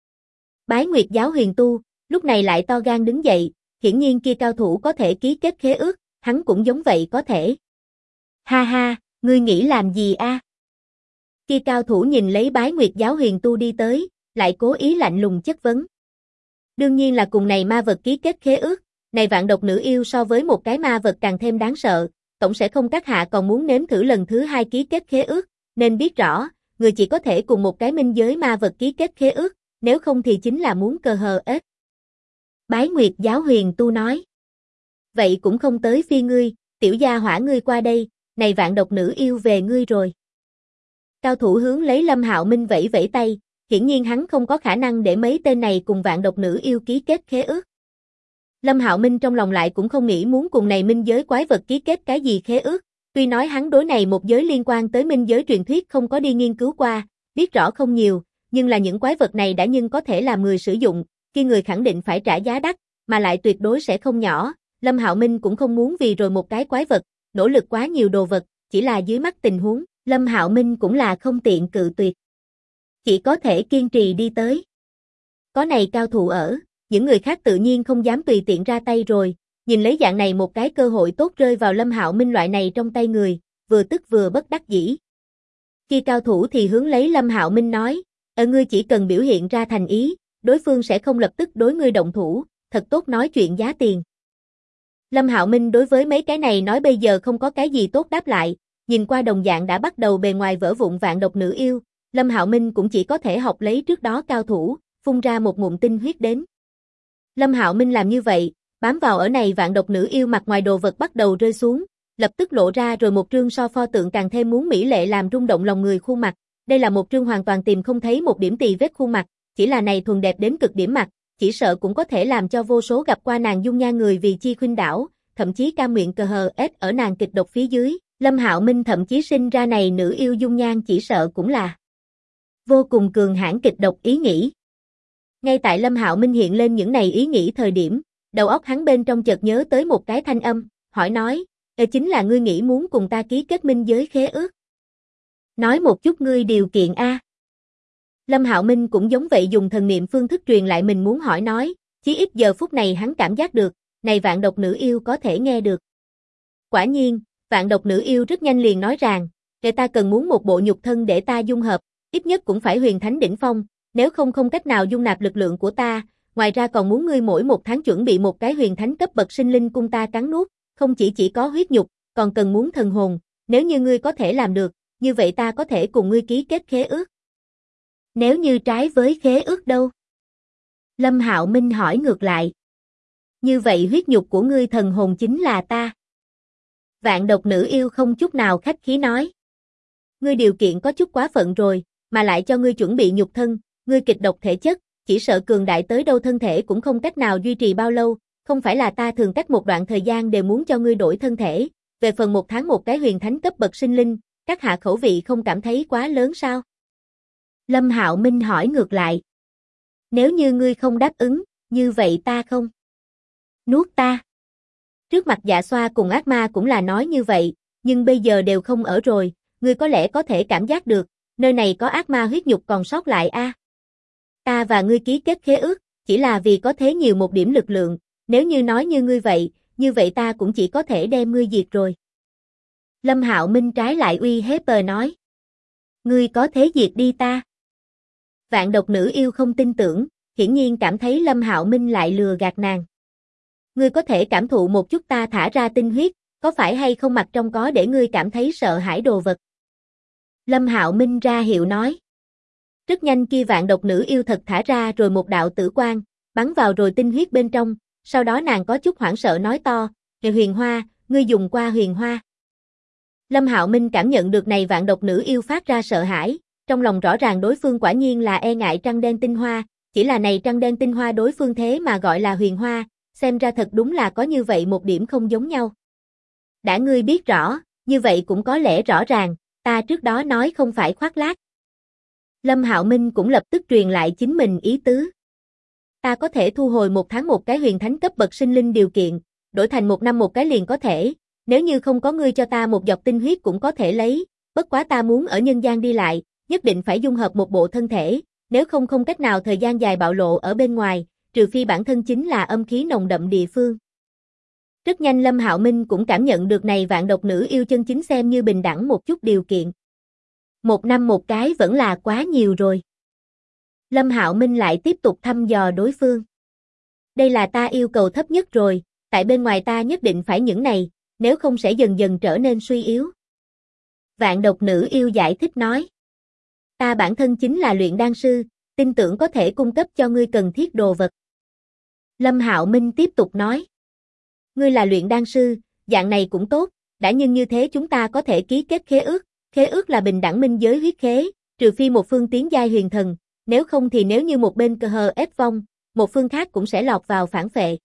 Speaker 1: Bái Nguyệt giáo Huyền Tu, lúc này lại to gan đứng dậy, hiển nhiên kia cao thủ có thể ký kết khế ước, hắn cũng giống vậy có thể. Ha ha, ngươi nghĩ làm gì a? Kia cao thủ nhìn lấy Bái Nguyệt giáo Huyền Tu đi tới, lại cố ý lạnh lùng chất vấn. Đương nhiên là cùng này ma vật ký kết khế ước, này vạn độc nữ yêu so với một cái ma vật càng thêm đáng sợ, tổng sẽ không các hạ còn muốn nếm thử lần thứ hai ký kết khế ước, nên biết rõ, người chỉ có thể cùng một cái minh giới ma vật ký kết khế ước, nếu không thì chính là muốn cơ hờ ết. Bái Nguyệt giáo Huyền Tu nói. Vậy cũng không tới phi ngươi, tiểu gia hỏa ngươi qua đây, này vạn độc nữ yêu về ngươi rồi. Cao thủ hướng lấy Lâm Hạo Minh vẫy vẫy tay, hiển nhiên hắn không có khả năng để mấy tên này cùng vạn độc nữ yêu ký kết khế ước. Lâm Hạo Minh trong lòng lại cũng không nghĩ muốn cùng này minh giới quái vật ký kết cái gì khế ước, tuy nói hắn đối này một giới liên quan tới minh giới truyền thuyết không có đi nghiên cứu qua, biết rõ không nhiều, nhưng là những quái vật này đã nhưng có thể làm người sử dụng, khi người khẳng định phải trả giá đắt, mà lại tuyệt đối sẽ không nhỏ. Lâm Hạo Minh cũng không muốn vì rồi một cái quái vật, nỗ lực quá nhiều đồ vật, chỉ là dưới mắt tình huống, Lâm Hạo Minh cũng là không tiện cự tuyệt. Chỉ có thể kiên trì đi tới. Có này cao thủ ở, những người khác tự nhiên không dám tùy tiện ra tay rồi, nhìn lấy dạng này một cái cơ hội tốt rơi vào Lâm Hạo Minh loại này trong tay người, vừa tức vừa bất đắc dĩ. Khi cao thủ thì hướng lấy Lâm Hạo Minh nói, ngươi chỉ cần biểu hiện ra thành ý, đối phương sẽ không lập tức đối ngươi động thủ, thật tốt nói chuyện giá tiền. Lâm Hạo Minh đối với mấy cái này nói bây giờ không có cái gì tốt đáp lại, nhìn qua đồng dạng đã bắt đầu bề ngoài vỡ vụn vạn độc nữ yêu, Lâm Hạo Minh cũng chỉ có thể học lấy trước đó cao thủ, phun ra một ngụm tinh huyết đến. Lâm Hạo Minh làm như vậy, bám vào ở này vạn độc nữ yêu mặt ngoài đồ vật bắt đầu rơi xuống, lập tức lộ ra rồi một trương so pho tượng càng thêm muốn mỹ lệ làm rung động lòng người khuôn mặt. Đây là một trương hoàn toàn tìm không thấy một điểm tì vết khuôn mặt, chỉ là này thuần đẹp đến cực điểm mặt, chỉ sợ cũng có thể làm cho vô số gặp qua nàng dung nhan người vì chi khuynh đảo, thậm chí cam nguyện cờ hờ ết ở nàng kịch độc phía dưới. Lâm Hạo Minh thậm chí sinh ra này nữ yêu dung nhan chỉ sợ cũng là vô cùng cường hãn kịch độc ý nghĩ. Ngay tại Lâm Hạo Minh hiện lên những này ý nghĩ thời điểm, đầu óc hắn bên trong chợt nhớ tới một cái thanh âm, hỏi nói, chính là ngươi nghĩ muốn cùng ta ký kết minh giới khế ước. Nói một chút ngươi điều kiện a. Lâm Hạo Minh cũng giống vậy dùng thần niệm phương thức truyền lại mình muốn hỏi nói, chí ít giờ phút này hắn cảm giác được, này vạn độc nữ yêu có thể nghe được. Quả nhiên, vạn độc nữ yêu rất nhanh liền nói rằng, ta cần muốn một bộ nhục thân để ta dung hợp, ít nhất cũng phải huyền thánh đỉnh phong, nếu không không cách nào dung nạp lực lượng của ta, ngoài ra còn muốn ngươi mỗi một tháng chuẩn bị một cái huyền thánh cấp bậc sinh linh cung ta cắn nuốt, không chỉ có huyết nhục, còn cần muốn thần hồn, nếu như ngươi có thể làm được, như vậy ta có thể cùng ngươi ký kết khế ước. Nếu như trái với khế ước đâu? Lâm Hạo Minh hỏi ngược lại. Như vậy huyết nhục của ngươi thần hồn chính là ta. Vạn độc nữ yêu không chút nào khách khí nói. Ngươi điều kiện có chút quá phận rồi, mà lại cho ngươi chuẩn bị nhục thân, ngươi kịch độc thể chất, chỉ sợ cường đại tới đâu thân thể cũng không cách nào duy trì bao lâu, không phải là ta thường cách một đoạn thời gian đều muốn cho ngươi đổi thân thể, về phần một tháng một cái huyền thánh cấp bậc sinh linh, các hạ khẩu vị không cảm thấy quá lớn sao? Lâm Hạo Minh hỏi ngược lại. Nếu như ngươi không đáp ứng, như vậy ta không nuốt ta. Trước mặt Dạ Xoa cùng ác ma cũng là nói như vậy, nhưng bây giờ đều không ở rồi, ngươi có lẽ có thể cảm giác được, nơi này có ác ma huyết nhục còn sót lại a. Ta và ngươi ký kết khế ước, chỉ là vì có thế nhiều một điểm lực lượng, nếu như nói như vậy ta cũng chỉ có thể đem ngươi diệt rồi. Lâm Hạo Minh trái lại uy hiếp nói. Ngươi có thế diệt đi ta. Vạn độc nữ yêu không tin tưởng, hiển nhiên cảm thấy Lâm Hạo Minh lại lừa gạt nàng. Ngươi có thể cảm thụ một chút ta thả ra tinh huyết, có phải hay không mặt trong có để ngươi cảm thấy sợ hãi đồ vật? Lâm Hạo Minh ra hiệu nói. Rất nhanh kia vạn độc nữ yêu thật thả ra rồi một đạo tử quang, bắn vào rồi tinh huyết bên trong, sau đó nàng có chút hoảng sợ nói to, huyền hoa, ngươi dùng qua huyền hoa. Lâm Hạo Minh cảm nhận được này vạn độc nữ yêu phát ra sợ hãi, trong lòng rõ ràng đối phương quả nhiên là e ngại trăng đen tinh hoa, chỉ là này trăng đen tinh hoa đối phương thế mà gọi là huyền hoa, xem ra thật đúng là có như vậy một điểm không giống nhau. Đã ngươi biết rõ, như vậy cũng có lẽ rõ ràng, ta trước đó nói không phải khoác lác. Lâm Hạo Minh cũng lập tức truyền lại chính mình ý tứ. Ta có thể thu hồi 1 tháng một cái huyền thánh cấp bậc sinh linh điều kiện, đổi thành 1 năm một cái liền có thể, nếu như không có ngươi cho ta một giọt tinh huyết cũng có thể lấy, bất quá ta muốn ở nhân gian đi lại, nhất định phải dung hợp một bộ thân thể, nếu không không cách nào thời gian dài bạo lộ ở bên ngoài, trừ phi bản thân chính là âm khí nồng đậm địa phương. Rất nhanh Lâm Hạo Minh cũng cảm nhận được này vạn độc nữ yêu chân chính xem như bình đẳng một chút điều kiện. 1 năm một cái vẫn là quá nhiều rồi. Lâm Hạo Minh lại tiếp tục thăm dò đối phương. Đây là ta yêu cầu thấp nhất rồi, tại bên ngoài ta nhất định phải những này, nếu không sẽ dần dần trở nên suy yếu. Vạn độc nữ yêu giải thích nói. Ta bản thân chính là luyện đan sư, tin tưởng có thể cung cấp cho ngươi cần thiết đồ vật. Lâm Hạo Minh tiếp tục nói. Ngươi là luyện đan sư, dạng này cũng tốt, đã nhưng như thế chúng ta có thể ký kết khế ước là bình đẳng minh giới huyết khế, trừ phi một phương tiến giai huyền thần, nếu không thì nếu như một bên ép vong, một phương khác cũng sẽ lọt vào phản phệ.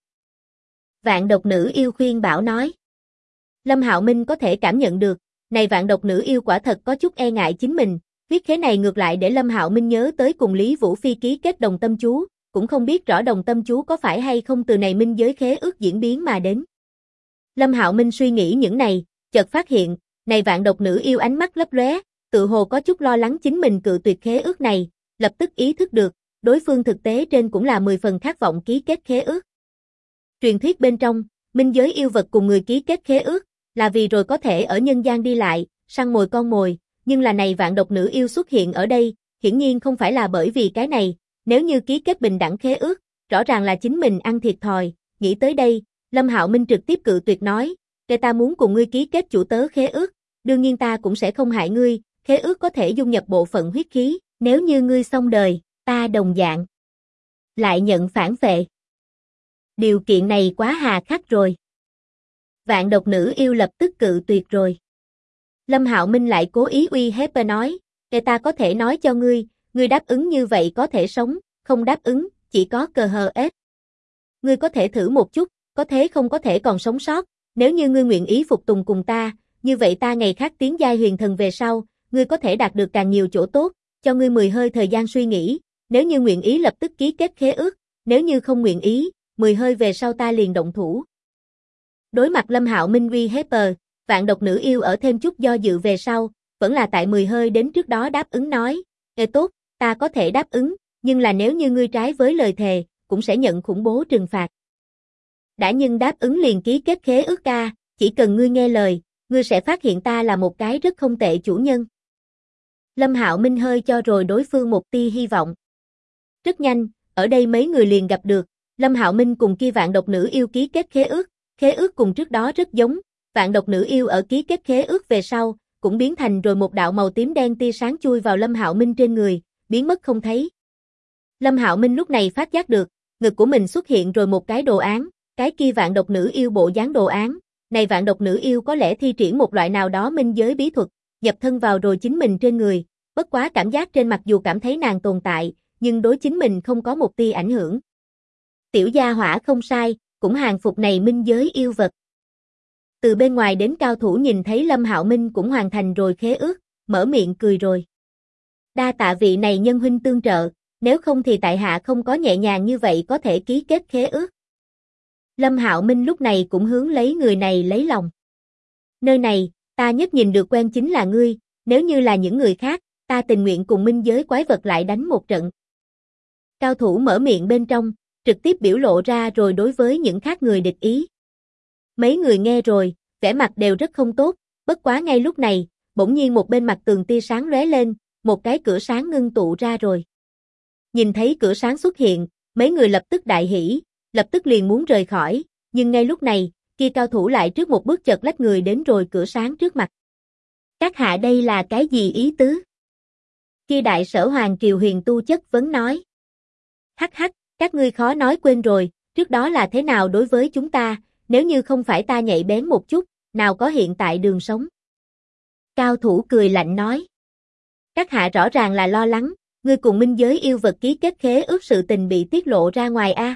Speaker 1: Vạn độc nữ yêu khuyên bảo nói. Lâm Hạo Minh có thể cảm nhận được, này vạn độc nữ yêu quả thật có chút e ngại chính mình, huyết khế này ngược lại để Lâm Hạo Minh nhớ tới cùng Lý Vũ Phi ký kết đồng tâm chú, cũng không biết rõ đồng tâm chú có phải hay không từ này minh giới khế ước diễn biến mà đến. Lâm Hạo Minh suy nghĩ những này, chợt phát hiện, này vạn độc nữ yêu ánh mắt lấp lóe, tự hồ có chút lo lắng chính mình cự tuyệt khế ước này, lập tức ý thức được, đối phương thực tế trên cũng là 10 phần khát vọng ký kết khế ước. Truyền thuyết bên trong, minh giới yêu vật cùng người ký kết khế ước, là vì rồi có thể ở nhân gian đi lại, săn mồi con mồi, nhưng là này vạn độc nữ yêu xuất hiện ở đây, hiển nhiên không phải là bởi vì cái này, nếu như ký kết bình đẳng khế ước, rõ ràng là chính mình ăn thiệt thòi, nghĩ tới đây, Lâm Hạo Minh trực tiếp cự tuyệt nói, "Kể ta muốn cùng ngươi ký kết chủ tớ khế ước, đương nhiên ta cũng sẽ không hại ngươi, khế ước có thể dung nhập bộ phận huyết khí, nếu như ngươi xong đời, ta đồng dạng lại nhận phản phệ." Điều kiện này quá hà khắc rồi. Vạn độc nữ yêu lập tức cự tuyệt rồi. Lâm Hạo Minh lại cố ý uy hiếp nói, "Kể ta có thể nói cho ngươi, ngươi đáp ứng như vậy có thể sống, không đáp ứng, chỉ có ép. Ngươi có thể thử một chút, có thế không có thể còn sống sót, nếu như ngươi nguyện ý phục tùng cùng ta, như vậy ta ngày khác tiến giai huyền thần về sau, ngươi có thể đạt được càng nhiều chỗ tốt, cho ngươi 10 hơi thời gian suy nghĩ, nếu như nguyện ý lập tức ký kết khế ước, nếu như không nguyện ý, 10 hơi về sau ta liền động thủ." Đối mặt Lâm Hạo Minh uy hiếp, vạn độc nữ yêu ở thêm chút do dự về sau, vẫn là tại 10 hơi đến trước đó đáp ứng nói, tốt, ta có thể đáp ứng, nhưng là nếu như ngươi trái với lời thề, cũng sẽ nhận khủng bố trừng phạt." Đã nhưng đáp ứng liền ký kết khế ước ca, chỉ cần ngươi nghe lời, ngươi sẽ phát hiện ta là một cái rất không tệ chủ nhân. Lâm Hạo Minh hơi cho rồi đối phương một tia hy vọng. Rất nhanh, ở đây mấy người liền gặp được, Lâm Hạo Minh cùng kia vạn độc nữ yêu ký kết khế ước cùng trước đó rất giống, vạn độc nữ yêu ở ký kết khế ước về sau, cũng biến thành rồi một đạo màu tím đen tia sáng chui vào Lâm Hạo Minh trên người, biến mất không thấy. Lâm Hạo Minh lúc này phát giác được, ngực của mình xuất hiện rồi một cái đồ án, cái kia vạn độc nữ yêu bộ dáng đồ án, này vạn độc nữ yêu có lẽ thi triển một loại nào đó minh giới bí thuật, nhập thân vào rồi chính mình trên người, bất quá cảm giác trên mặc dù cảm thấy nàng tồn tại, nhưng đối chính mình không có một tia ảnh hưởng. Tiểu gia hỏa không sai, cũng hàng phục này minh giới yêu vật. Từ bên ngoài đến cao thủ nhìn thấy Lâm Hạo Minh cũng hoàn thành rồi khế ước, mở miệng cười rồi. Đa tạ vị này nhân huynh tương trợ, nếu không thì tại hạ không có nhẹ nhàng như vậy có thể ký kết khế ước. Lâm Hạo Minh lúc này cũng hướng lấy người này lấy lòng. Nơi này, ta nhất nhìn được quen chính là ngươi, nếu như là những người khác, ta tình nguyện cùng minh giới quái vật lại đánh một trận. Cao thủ mở miệng bên trong, trực tiếp biểu lộ ra rồi đối với những khác người địch ý. Mấy người nghe rồi, vẻ mặt đều rất không tốt, bất quá ngay lúc này, bỗng nhiên một bên mặt tường tia sáng lóe lên, một cái cửa sáng ngưng tụ ra rồi. Nhìn thấy cửa sáng xuất hiện, mấy người lập tức đại hỉ, lập tức liền muốn rời khỏi, nhưng ngay lúc này, kia cao thủ lại trước một bước chợt lách người đến rồi cửa sáng trước mặt. Các hạ đây là cái gì ý tứ? Kia đại sở Hoàng Kiều Huyền Tu chất vấn nói. Hắc hắc, các ngươi khó nói quên rồi, trước đó là thế nào đối với chúng ta, nếu như không phải ta nhạy bén một chút, nào có hiện tại đường sống. Cao thủ cười lạnh nói. Các hạ rõ ràng là lo lắng, ngươi cùng minh giới yêu vật ký kết khế ước sự tình bị tiết lộ ra ngoài a.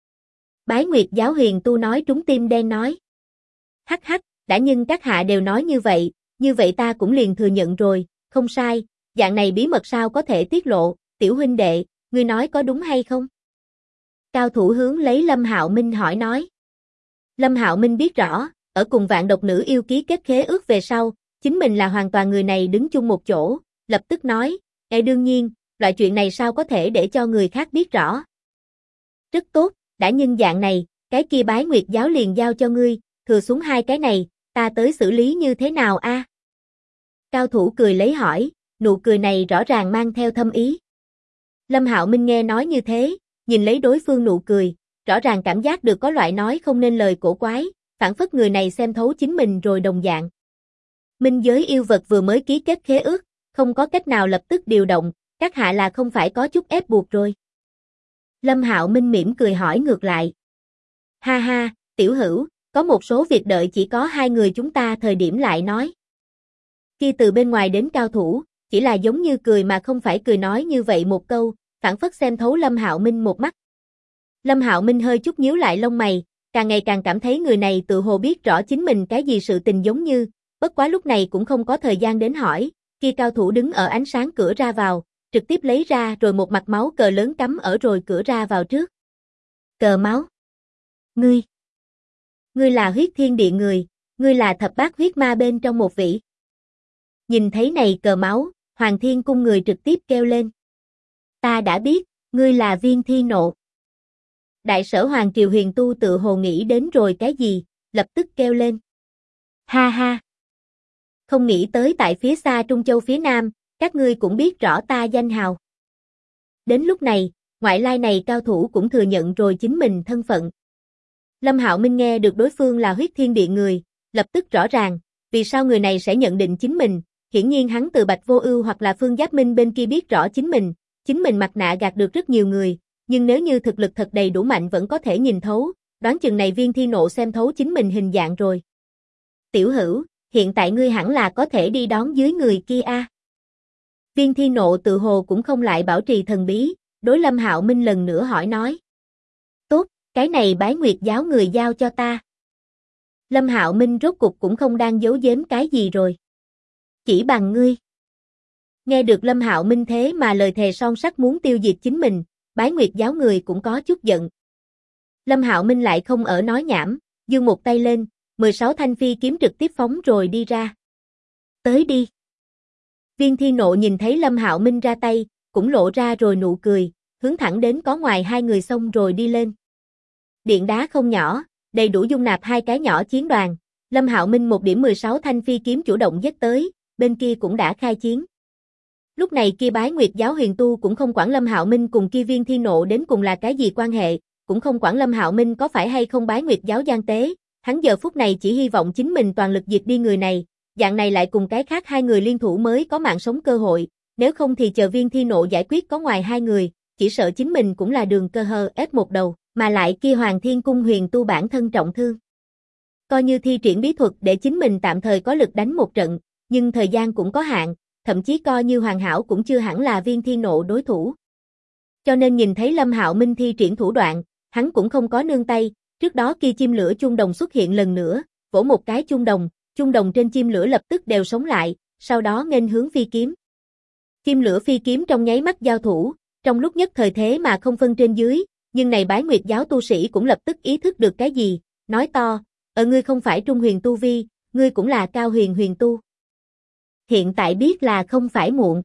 Speaker 1: Bái Nguyệt giáo Huyền Tu nói trúng tim đen nói. Hắc hắc, đã nhưng các hạ đều nói như vậy ta cũng liền thừa nhận rồi, không sai, dạng này bí mật sao có thể tiết lộ, tiểu huynh đệ, ngươi nói có đúng hay không? Cao thủ hướng lấy Lâm Hạo Minh hỏi nói. Lâm Hạo Minh biết rõ, ở cùng vạn độc nữ yêu ký kết khế ước về sau, chính mình là hoàn toàn người này đứng chung một chỗ, lập tức nói, đương nhiên, loại chuyện này sao có thể để cho người khác biết rõ. Rất tốt, đã nhân dạng này, cái kia Bái Nguyệt giáo liền giao cho ngươi, thừa xuống hai cái này, ta tới xử lý như thế nào a? Cao thủ cười lấy hỏi, nụ cười này rõ ràng mang theo thâm ý. Lâm Hạo Minh nghe nói như thế, nhìn lấy đối phương nụ cười, rõ ràng cảm giác được có loại nói không nên lời cổ quái, phảng phất người này xem thấu chính mình rồi đồng dạng. Minh giới yêu vật vừa mới ký kết khế ước, không có cách nào lập tức điều động, các hạ là không phải có chút ép buộc rồi. Lâm Hạo Minh mỉm cười hỏi ngược lại. Ha ha, tiểu hữu, có một số việc đợi chỉ có hai người chúng ta thời điểm lại nói. Khi từ bên ngoài đến cao thủ, chỉ là giống như cười mà không phải cười nói như vậy một câu, phảng phất xem thấu Lâm Hạo Minh một mắt. Lâm Hạo Minh hơi chút nhíu lại lông mày, càng ngày càng cảm thấy người này tự hồ biết rõ chính mình cái gì sự tình giống như, bất quá lúc này cũng không có thời gian đến hỏi, kia cao thủ đứng ở ánh sáng cửa ra vào, trực tiếp lấy ra rồi một mặt máu cờ lớn cắm ở rồi cửa ra vào trước. Cờ máu. Ngươi là huyết thiên địa người, ngươi là thập bát huyết ma bên trong một vị. Nhìn thấy này cờ máu, Hoàng Thiên Cung người trực tiếp kêu lên. Ta đã biết, ngươi là Viên Thi Nộ. Đại sở Hoàng Triều Huyền Tu tự hồ nghĩ đến rồi cái gì, lập tức kêu lên. Ha ha. Không nghĩ tới tại phía xa Trung Châu phía Nam, các ngươi cũng biết rõ ta danh hào. Đến lúc này, ngoại lai này cao thủ cũng thừa nhận rồi chính mình thân phận. Lâm Hạo Minh nghe được đối phương là huyết thiên địa người, lập tức rõ ràng, vì sao người này sẽ nhận định chính mình, hiển nhiên hắn từ Bạch Vô Ưu hoặc là Phương Giáp Minh bên kia biết rõ chính mình mặt nạ gạt được rất nhiều người, nhưng nếu như thực lực thật đầy đủ mạnh vẫn có thể nhìn thấu, đoán chừng này Viên Thi Nộ xem thấu chính mình hình dạng rồi. Tiểu hữu, hiện tại ngươi hẳn là có thể đi đón dưới người kia a. Viên Thi Nộ tự hồ cũng không lại bảo trì thần bí, đối Lâm Hạo Minh lần nữa hỏi nói. Tốt, cái này Bái Nguyệt giáo người giao cho ta. Lâm Hạo Minh rốt cục cũng không đang giấu giếm cái gì rồi. Chỉ bằng ngươi. Nghe được Lâm Hạo Minh thế mà lời thề son sắt muốn tiêu diệt chính mình, Bái Nguyệt giáo người cũng có chút giận. Lâm Hạo Minh lại không ở nói nhảm, giương một tay lên, 16 thanh phi kiếm trực tiếp phóng rồi đi ra. Tới đi. Viên Thi Nộ nhìn thấy Lâm Hạo Minh ra tay, cũng lộ ra rồi nụ cười, hướng thẳng đến có ngoài hai người xông rồi đi lên. Điện đá không nhỏ, đầy đủ dung nạp hai cái nhỏ chiến đoàn, Lâm Hạo Minh một điểm 16 thanh phi kiếm chủ động giết tới, bên kia cũng đã khai chiến. Lúc này kia Bái Nguyệt giáo Huyền Tu cũng không quản Lâm Hạo Minh cùng kia Viên Thi Nộ đến cùng là cái gì quan hệ, cũng không quản Lâm Hạo Minh có phải hay không Bái Nguyệt giáo gian tế, hắn giờ phút này chỉ hy vọng chính mình toàn lực diệt đi người này, dạng này lại cùng cái khác hai người liên thủ mới có mạng sống cơ hội, nếu không thì chờ Viên Thi Nộ giải quyết có ngoài hai người, chỉ sợ chính mình cũng là đường cơ hờ ép một đầu, mà lại kia Hoàng Thiên Cung Huyền Tu bản thân trọng thương. Coi như thi triển bí thuật để chính mình tạm thời có lực đánh một trận, nhưng thời gian cũng có hạn, thậm chí coi như hoàn hảo cũng chưa hẳn là Viên Thi Nộ đối thủ. Cho nên nhìn thấy Lâm Hạo Minh thi triển thủ đoạn, hắn cũng không có nương tay, trước đó kia chim lửa chuông đồng xuất hiện lần nữa, vỗ một cái chuông đồng trên chim lửa lập tức đều sống lại, sau đó nghênh hướng phi kiếm. Chim lửa phi kiếm trong nháy mắt giao thủ, trong lúc nhất thời thế mà không phân trên dưới, nhưng này Bái Nguyệt giáo tu sĩ cũng lập tức ý thức được cái gì, nói to, ngươi không phải trung huyền tu vi, ngươi cũng là cao huyền huyền tu. Hiện tại biết là không phải muộn.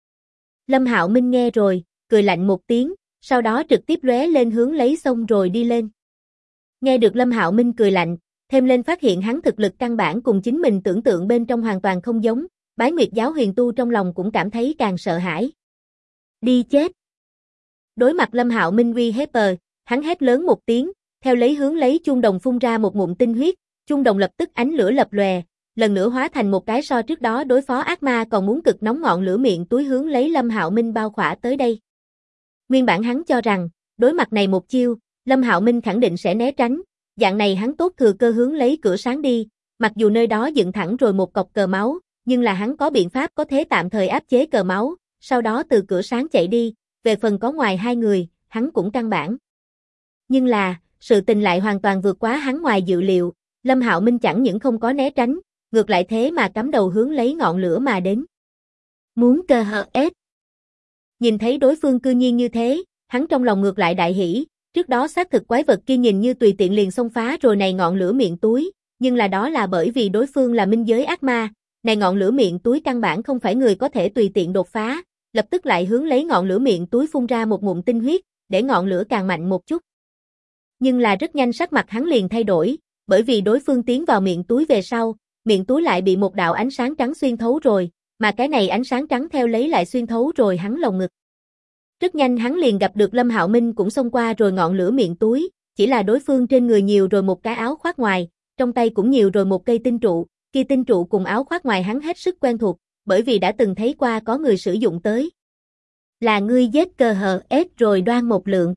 Speaker 1: Lâm Hạo Minh nghe rồi, cười lạnh một tiếng, sau đó trực tiếp lóe lên hướng lấy xông rồi đi lên. Nghe được Lâm Hạo Minh cười lạnh, thêm lên phát hiện hắn thực lực căn bản cùng chính mình tưởng tượng bên trong hoàn toàn không giống, Bái Nguyệt giáo Huyền Tu trong lòng cũng cảm thấy càng sợ hãi. Đi chết! Đối mặt Lâm Hạo Minh uy hiếp, hắn hét lớn một tiếng, theo lấy hướng lấy chuông đồng phun ra một ngụm tinh huyết, chuông đồng lập tức ánh lửa lập lòe, lần nữa hóa thành một cái so trước đó đối phó ác ma còn muốn cực nóng ngọn lửa miệng túi hướng lấy Lâm Hạo Minh bao khỏa tới đây. Nguyên bản hắn cho rằng, đối mặt này một chiêu, Lâm Hạo Minh khẳng định sẽ né tránh, dạng này hắn tốt thừa cơ hướng lấy cửa sáng đi, mặc dù nơi đó dựng thẳng rồi một cọc cờ máu, nhưng là hắn có biện pháp có thể tạm thời áp chế cờ máu, sau đó từ cửa sáng chạy đi, về phần có ngoài hai người, hắn cũng căn bản. Nhưng là, sự tình lại hoàn toàn vượt quá hắn ngoài dự liệu, Lâm Hạo Minh chẳng những không có né tránh, ngược lại thế mà cắm đầu hướng lấy ngọn lửa mà đến. Muốn cơ hờ ép. Nhìn thấy đối phương cư nhiên như thế, hắn trong lòng ngược lại đại hỉ, Trước đó xác thực quái vật kia nhìn như tùy tiện liền xông phá rồi này ngọn lửa miệng túi, nhưng đó là bởi vì đối phương là minh giới ác ma, này ngọn lửa miệng túi căn bản không phải người có thể tùy tiện đột phá, lập tức lại hướng lấy ngọn lửa miệng túi phun ra một ngụm tinh huyết, để ngọn lửa càng mạnh một chút. Nhưng rất nhanh sắc mặt hắn liền thay đổi, bởi vì đối phương tiến vào miệng túi về sau, miệng túi lại bị một đạo ánh sáng trắng xuyên thấu rồi, mà cái này ánh sáng trắng theo lấy lại xuyên thấu rồi hắn lồng ngực. Rất nhanh hắn liền gặp được Lâm Hạo Minh cũng xông qua rồi ngọn lửa miệng túi, chỉ là đối phương trên người nhiều rồi một cái áo khoác ngoài, trong tay cũng nhiều rồi một cây tinh trụ, kia tinh trụ cùng áo khoác ngoài hắn hết sức quen thuộc, bởi vì đã từng thấy qua có người sử dụng tới. Là ngươi giết cờ hờ ép rồi Đoan một lượng.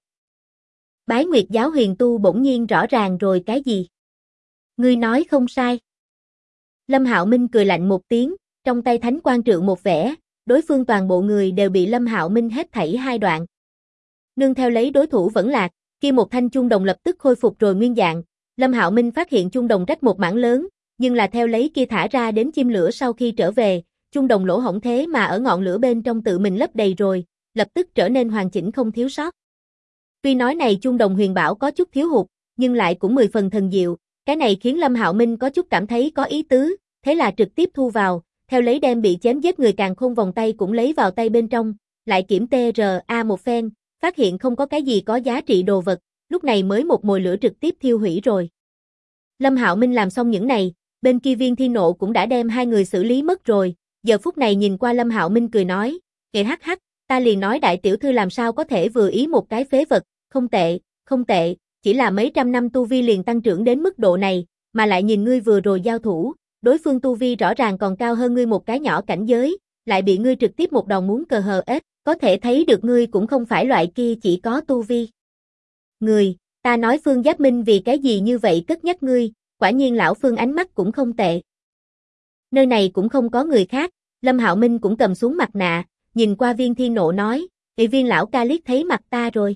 Speaker 1: Bái Nguyệt giáo huyền tu bỗng nhiên rõ ràng rồi cái gì? Ngươi nói không sai. Lâm Hạo Minh cười lạnh một tiếng, trong tay thánh quang trượng một vẽ, đối phương toàn bộ người đều bị Lâm Hạo Minh hết thảy hai đoạn. Nương theo lấy đối thủ vẫn lạc, kia một thanh chuông đồng lập tức khôi phục rồi nguyên dạng, Lâm Hạo Minh phát hiện chuông đồng rách một mảng lớn, nhưng là theo lấy kia thả ra đến chim lửa sau khi trở về, chuông đồng lỗ hổng thế mà ở ngọn lửa bên trong tự mình lấp đầy rồi, lập tức trở nên hoàn chỉnh không thiếu sót. Tuy nói này chuông đồng huyền bảo có chút thiếu hụt, nhưng lại cũng 10 phần thần diệu, cái này khiến Lâm Hạo Minh có chút cảm thấy có ý tứ, thế là trực tiếp thu vào, theo lấy đem bị chém giết người càn khôn vòng tay cũng lấy vào tay bên trong, lại kiểm TRA một phen, phát hiện không có cái gì có giá trị đồ vật, lúc này mới một mồi lửa trực tiếp thiêu hủy rồi. Lâm Hạo Minh làm xong những này, bên kia Viên Thi Nộ cũng đã đem hai người xử lý mất rồi, giờ phút này nhìn qua Lâm Hạo Minh cười nói, "Kệ hắc hắc, ta liền nói đại tiểu thư làm sao có thể vừa ý một cái phế vật, không tệ, chỉ là mấy trăm năm tu vi liền tăng trưởng đến mức độ này, mà lại nhìn ngươi vừa rồi giao thủ, đối phương tu vi rõ ràng còn cao hơn ngươi một cái nhỏ cảnh giới, lại bị ngươi trực tiếp một đòn muốn cờ hờ ết, có thể thấy được ngươi cũng không phải loại kia chỉ có tu vi. Người, ta nói Phương Giáp Minh vì cái gì như vậy cất nhắc ngươi, quả nhiên lão Phương ánh mắt cũng không tệ." Nơi này cũng không có người khác, Lâm Hạo Minh cũng cầm xuống mặt nạ, nhìn qua Viên Thi Nộ nói, Viên lão ca liếc thấy mặt ta rồi.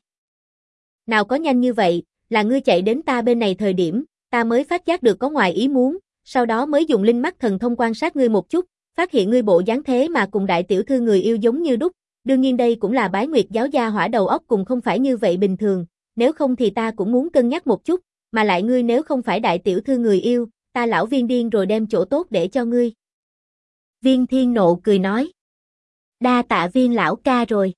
Speaker 1: Nào có nhanh như vậy, là ngươi chạy đến ta bên này thời điểm, ta mới phát giác được có ngoài ý muốn, sau đó mới dùng linh mắt thần thông quan sát ngươi một chút, phát hiện ngươi bộ dáng thế mà cùng đại tiểu thư người yêu giống như đúc, đương nhiên đây cũng là Bái Nguyệt giáo gia hỏa đầu óc cùng không phải như vậy bình thường, nếu không thì ta cũng muốn cân nhắc một chút, mà lại ngươi nếu không phải đại tiểu thư người yêu, ta lão Viên điên rồi đem chỗ tốt để cho ngươi. Viên Thiên Nộ cười nói, đa tạ Viên lão ca rồi.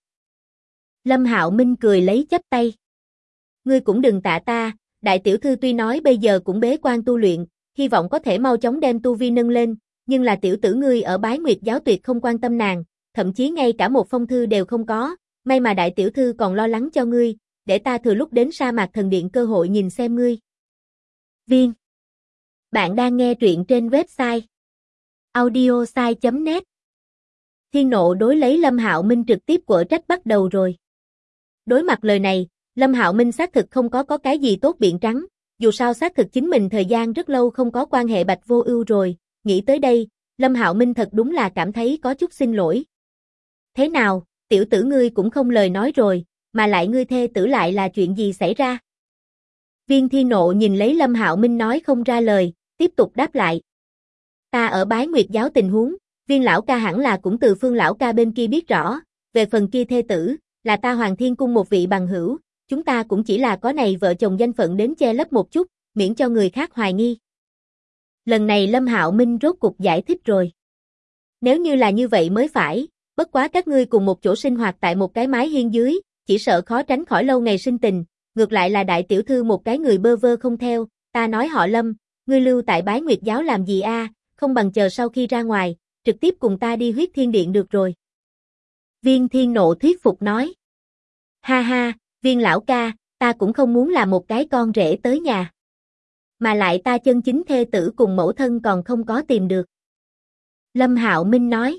Speaker 1: Lâm Hạo Minh cười lấy chắp tay. Ngươi cũng đừng tạ ta, đại tiểu thư tuy nói bây giờ cũng bế quan tu luyện, hy vọng có thể mau chóng đem tu vi nâng lên, nhưng là tiểu tử ngươi ở Bái Nguyệt giáo tuyệt không quan tâm nàng, thậm chí ngay cả một phong thư đều không có, may mà đại tiểu thư còn lo lắng cho ngươi, để ta thừa lúc đến sa mạc thần điện cơ hội nhìn xem ngươi. Viên. Bạn đang nghe truyện trên website audiosai.net. Thiên Nộ đối lấy Lâm Hạo Minh trực tiếp quở trách bắt đầu rồi. Đối mặt lời này, Lâm Hạo Minh xác thực không có cái gì tốt biện trắng, dù sao xác thực chính mình thời gian rất lâu không có quan hệ Bạch Vô Ưu rồi, nghĩ tới đây, Lâm Hạo Minh thật đúng là cảm thấy có chút xin lỗi. Thế nào, tiểu tử ngươi cũng không lời nói rồi, mà lại ngươi thê tử lại là chuyện gì xảy ra? Viên Thi Nộ nhìn lấy Lâm Hạo Minh nói không ra lời, tiếp tục đáp lại. Ta ở Bái Nguyệt giáo tình huống, Viên lão ca hẳn là cũng từ Phương lão ca bên kia biết rõ, về phần kia thê tử, là ta Hoàng Thiên cung một vị bằng hữu, chúng ta cũng chỉ là có này vợ chồng danh phận đến che lấp một chút, miễn cho người khác hoài nghi. Lần này Lâm Hạo Minh rốt cục giải thích rồi. Nếu như là như vậy mới phải, bất quá các ngươi cùng một chỗ sinh hoạt tại một cái mái hiên dưới, chỉ sợ khó tránh khỏi lâu ngày sinh tình, ngược lại là đại tiểu thư một cái người bơ vơ không theo, ta nói họ Lâm, ngươi lưu tại Bái Nguyệt giáo làm gì a, không bằng chờ sau khi ra ngoài, trực tiếp cùng ta đi Huyết Thiên Điện được rồi. Viên Thiên Nộ thuyết phục nói. Ha ha, Viên lão ca, ta cũng không muốn là một cái con rể tới nhà. Mà lại ta chân chính thê tử cùng mẫu thân còn không có tìm được. Lâm Hạo Minh nói.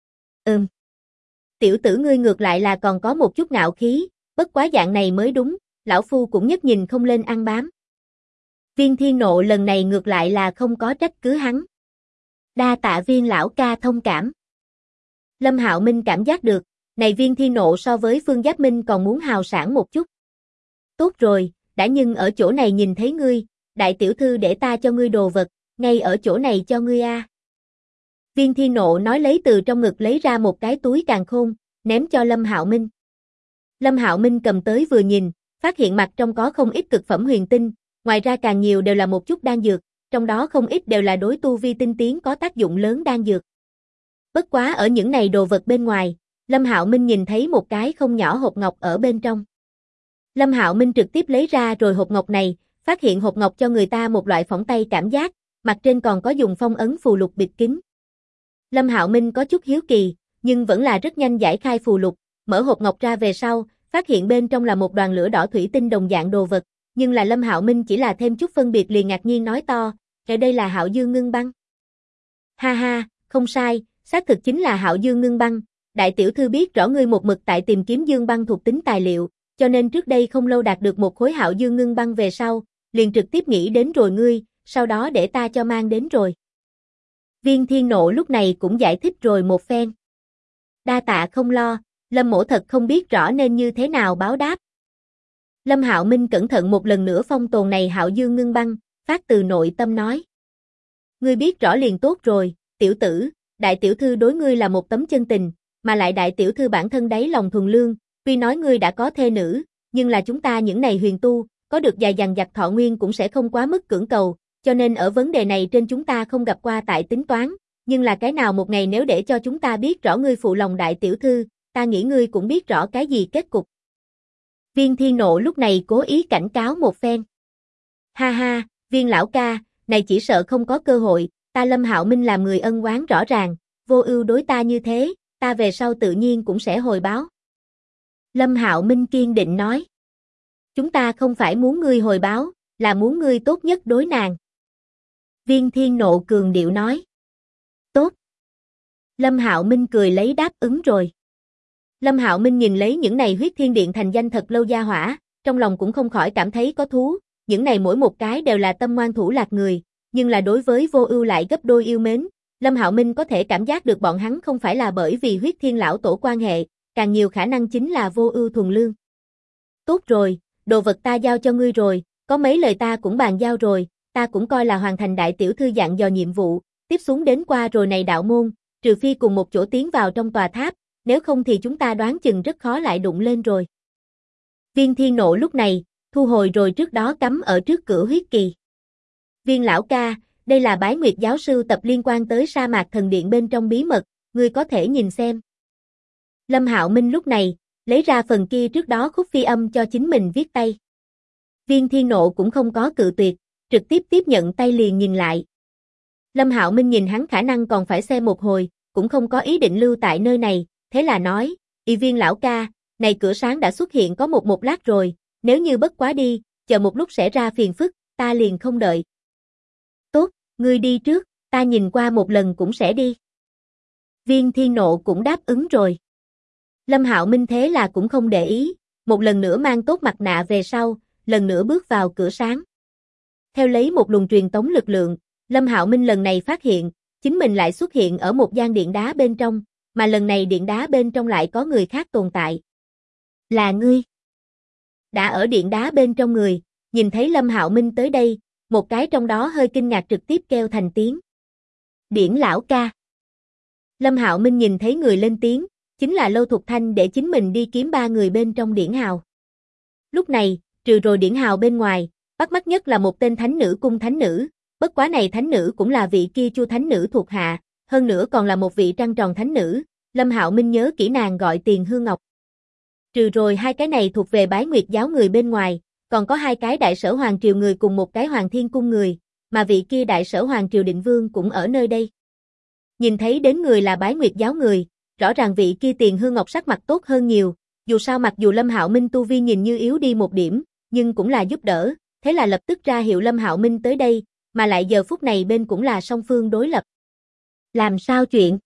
Speaker 1: Tiểu tử ngươi ngược lại là còn có một chút ngạo khí, bất quá dạng này mới đúng, lão phu cũng nhất nhìn không lên ăn bám. Viên Thiên Nộ lần này ngược lại là không có trách cứ hắn. Đa tạ Viên lão ca thông cảm. Lâm Hạo Minh cảm giác được, này Viên Thiên Nộ so với Phương Giáp Minh còn muốn hào sảng một chút. Tốt rồi, đã nhưng ở chỗ này nhìn thấy ngươi, đại tiểu thư để ta cho ngươi đồ vật, ngay ở chỗ này cho ngươi a. Viên Thiên Nộ nói lấy từ trong ngực lấy ra một cái túi càn khôn, ném cho Lâm Hạo Minh. Lâm Hạo Minh cầm tới vừa nhìn, phát hiện mặt trong có không ít cực phẩm huyền tinh, ngoài ra càng nhiều đều là một chút đan dược, trong đó không ít đều là đối tu vi tinh tiến có tác dụng lớn đan dược. Bất quá ở những này đồ vật bên ngoài, Lâm Hạo Minh nhìn thấy một cái không nhỏ hộp ngọc ở bên trong. Lâm Hạo Minh trực tiếp lấy ra rồi hộp ngọc này, phát hiện hộp ngọc cho người ta một loại phỏng tay cảm giác, mặt trên còn có dùng phong ấn phù lục bịt kín. Lâm Hạo Minh có chút hiếu kỳ, nhưng vẫn là rất nhanh giải khai phù lục, mở hộp ngọc ra về sau, phát hiện bên trong là một đoàn lửa đỏ thủy tinh đồng dạng đồ vật, nhưng là Lâm Hạo Minh chỉ là thêm chút phân biệt liền ngạc nhiên nói to, "Cái đây là Hạo Dương ngưng băng." Ha ha, không sai, xác thực chính là Hạo Dương ngưng băng, đại tiểu thư biết rõ ngươi một mực tại tìm kiếm dương băng thuộc tính tài liệu, cho nên trước đây không lâu đạt được một khối Hạo Dương ngưng băng về sau, liền trực tiếp nghĩ đến rồi ngươi, sau đó để ta cho mang đến rồi. Viên Thiên Nộ lúc này cũng giải thích rồi một phen. Đa tạ không lo, Lâm mỗ thật không biết rõ nên như thế nào báo đáp. Lâm Hạo Minh cẩn thận một lần nữa phong tồn này Hạo Dương ngưng băng, phát từ nội tâm nói. Ngươi biết rõ liền tốt rồi, tiểu tử, đại tiểu thư đối ngươi là một tấm chân tình, mà lại đại tiểu thư bản thân đáy lòng thuần lương, tuy nói ngươi đã có thê nữ, nhưng là chúng ta những này huyền tu, có được dài dằng dặc thọ nguyên cũng sẽ không quá mức cưỡng cầu, cho nên ở vấn đề này trên chúng ta không gặp qua tại tính toán, nhưng là cái nào một ngày nếu để cho chúng ta biết rõ ngươi phụ lòng đại tiểu thư, ta nghĩ ngươi cũng biết rõ cái gì kết cục. Viên Thiên Nộ lúc này cố ý cảnh cáo một phen. Ha ha, Viên lão ca, này chỉ sợ không có cơ hội, ta Lâm Hạo Minh làm người ân oán rõ ràng, vô ưu đối ta như thế, ta về sau tự nhiên cũng sẽ hồi báo. Lâm Hạo Minh kiên định nói. Chúng ta không phải muốn ngươi hồi báo, là muốn ngươi tốt nhất đối nàng. Viên Thiên Nộ cường điệu nói. Tốt. Lâm Hạo Minh cười lấy đáp ứng rồi. Lâm Hạo Minh nhìn lấy những này huyết thiên điện thành danh thật lâu gia hỏa, trong lòng cũng không khỏi cảm thấy có thú, những này mỗi một cái đều là tâm ngoan thủ lạc người, nhưng là đối với vô ưu lại gấp đôi yêu mến, Lâm Hạo Minh có thể cảm giác được bọn hắn không phải là bởi vì huyết thiên lão tổ quan hệ, càng nhiều khả năng chính là vô ưu thuần lương. Tốt rồi, đồ vật ta giao cho ngươi rồi, có mấy lời ta cũng bàn giao rồi, ta cũng coi là hoàn thành đại tiểu thư dặn dò nhiệm vụ, tiếp xuống đến qua rồi này đạo môn, trừ phi cùng một chỗ tiến vào trong tòa tháp, nếu không thì chúng ta đoán chừng rất khó lại đụng lên rồi. Viên Thiên Nộ lúc này, thu hồi rồi trước đó cắm ở trước cửa huyết kỳ. Viên lão ca, đây là Bái Nguyệt giáo sư tập liên quan tới sa mạc thần điện bên trong bí mật, ngươi có thể nhìn xem. Lâm Hạo Minh lúc này, lấy ra phần kia trước đó khúc phi âm cho chính mình viết tay. Viên Thiên Nộ cũng không có cự tuyệt, trực tiếp tiếp nhận tay liền nhìn lại. Lâm Hạo Minh nhìn hắn khả năng còn phải xem một hồi, cũng không có ý định lưu tại nơi này, thế là nói, Viên lão ca, này cửa sáng đã xuất hiện có một lát rồi, nếu như bất quá đi, chờ một lúc sẽ ra phiền phức, ta liền không đợi. Tốt, ngươi đi trước, ta nhìn qua một lần cũng sẽ đi. Viên Thiên Nộ cũng đáp ứng rồi. Lâm Hạo Minh thế là cũng không để ý, một lần nữa mang tốt mặt nạ về sau, lần nữa bước vào cửa sáng. Theo lấy một luồng truyền tống lực lượng, Lâm Hạo Minh lần này phát hiện, chính mình lại xuất hiện ở một gian điện đá bên trong, mà lần này điện đá bên trong lại có người khác tồn tại. Là ngươi. Đã ở điện đá bên trong người, nhìn thấy Lâm Hạo Minh tới đây, một cái trong đó hơi kinh ngạc trực tiếp kêu thành tiếng. Điển lão ca. Lâm Hạo Minh nhìn thấy người lên tiếng, chính là Lâu Thục Thanh để chính mình đi kiếm ba người bên trong điển hào. Lúc này, trừ rồi điển hào bên ngoài, bắt mắt nhất là một tên thánh nữ cung thánh nữ, bất quá này thánh nữ cũng là vị kia Chu thánh nữ thuộc hạ, hơn nữa còn là một vị trăng tròn thánh nữ, Lâm Hạo Minh nhớ kỹ nàng gọi Tiền Hương Ngọc. Trừ rồi hai cái này thuộc về Bái Nguyệt giáo người bên ngoài, còn có hai cái đại sở hoàng triều người cùng một cái Hoàng Thiên cung người, mà vị kia đại sở hoàng triều định vương cũng ở nơi đây. Nhìn thấy đến người là Bái Nguyệt giáo người, rõ ràng vị kia Tiền Hương Ngọc sắc mặt tốt hơn nhiều, dù sao mặc dù Lâm Hạo Minh tu vi nhìn như yếu đi một điểm, nhưng cũng là giúp đỡ, thế là lập tức ra hiệu Lâm Hạo Minh tới đây, mà lại giờ phút này bên cũng là song phương đối lập. Làm sao chuyện?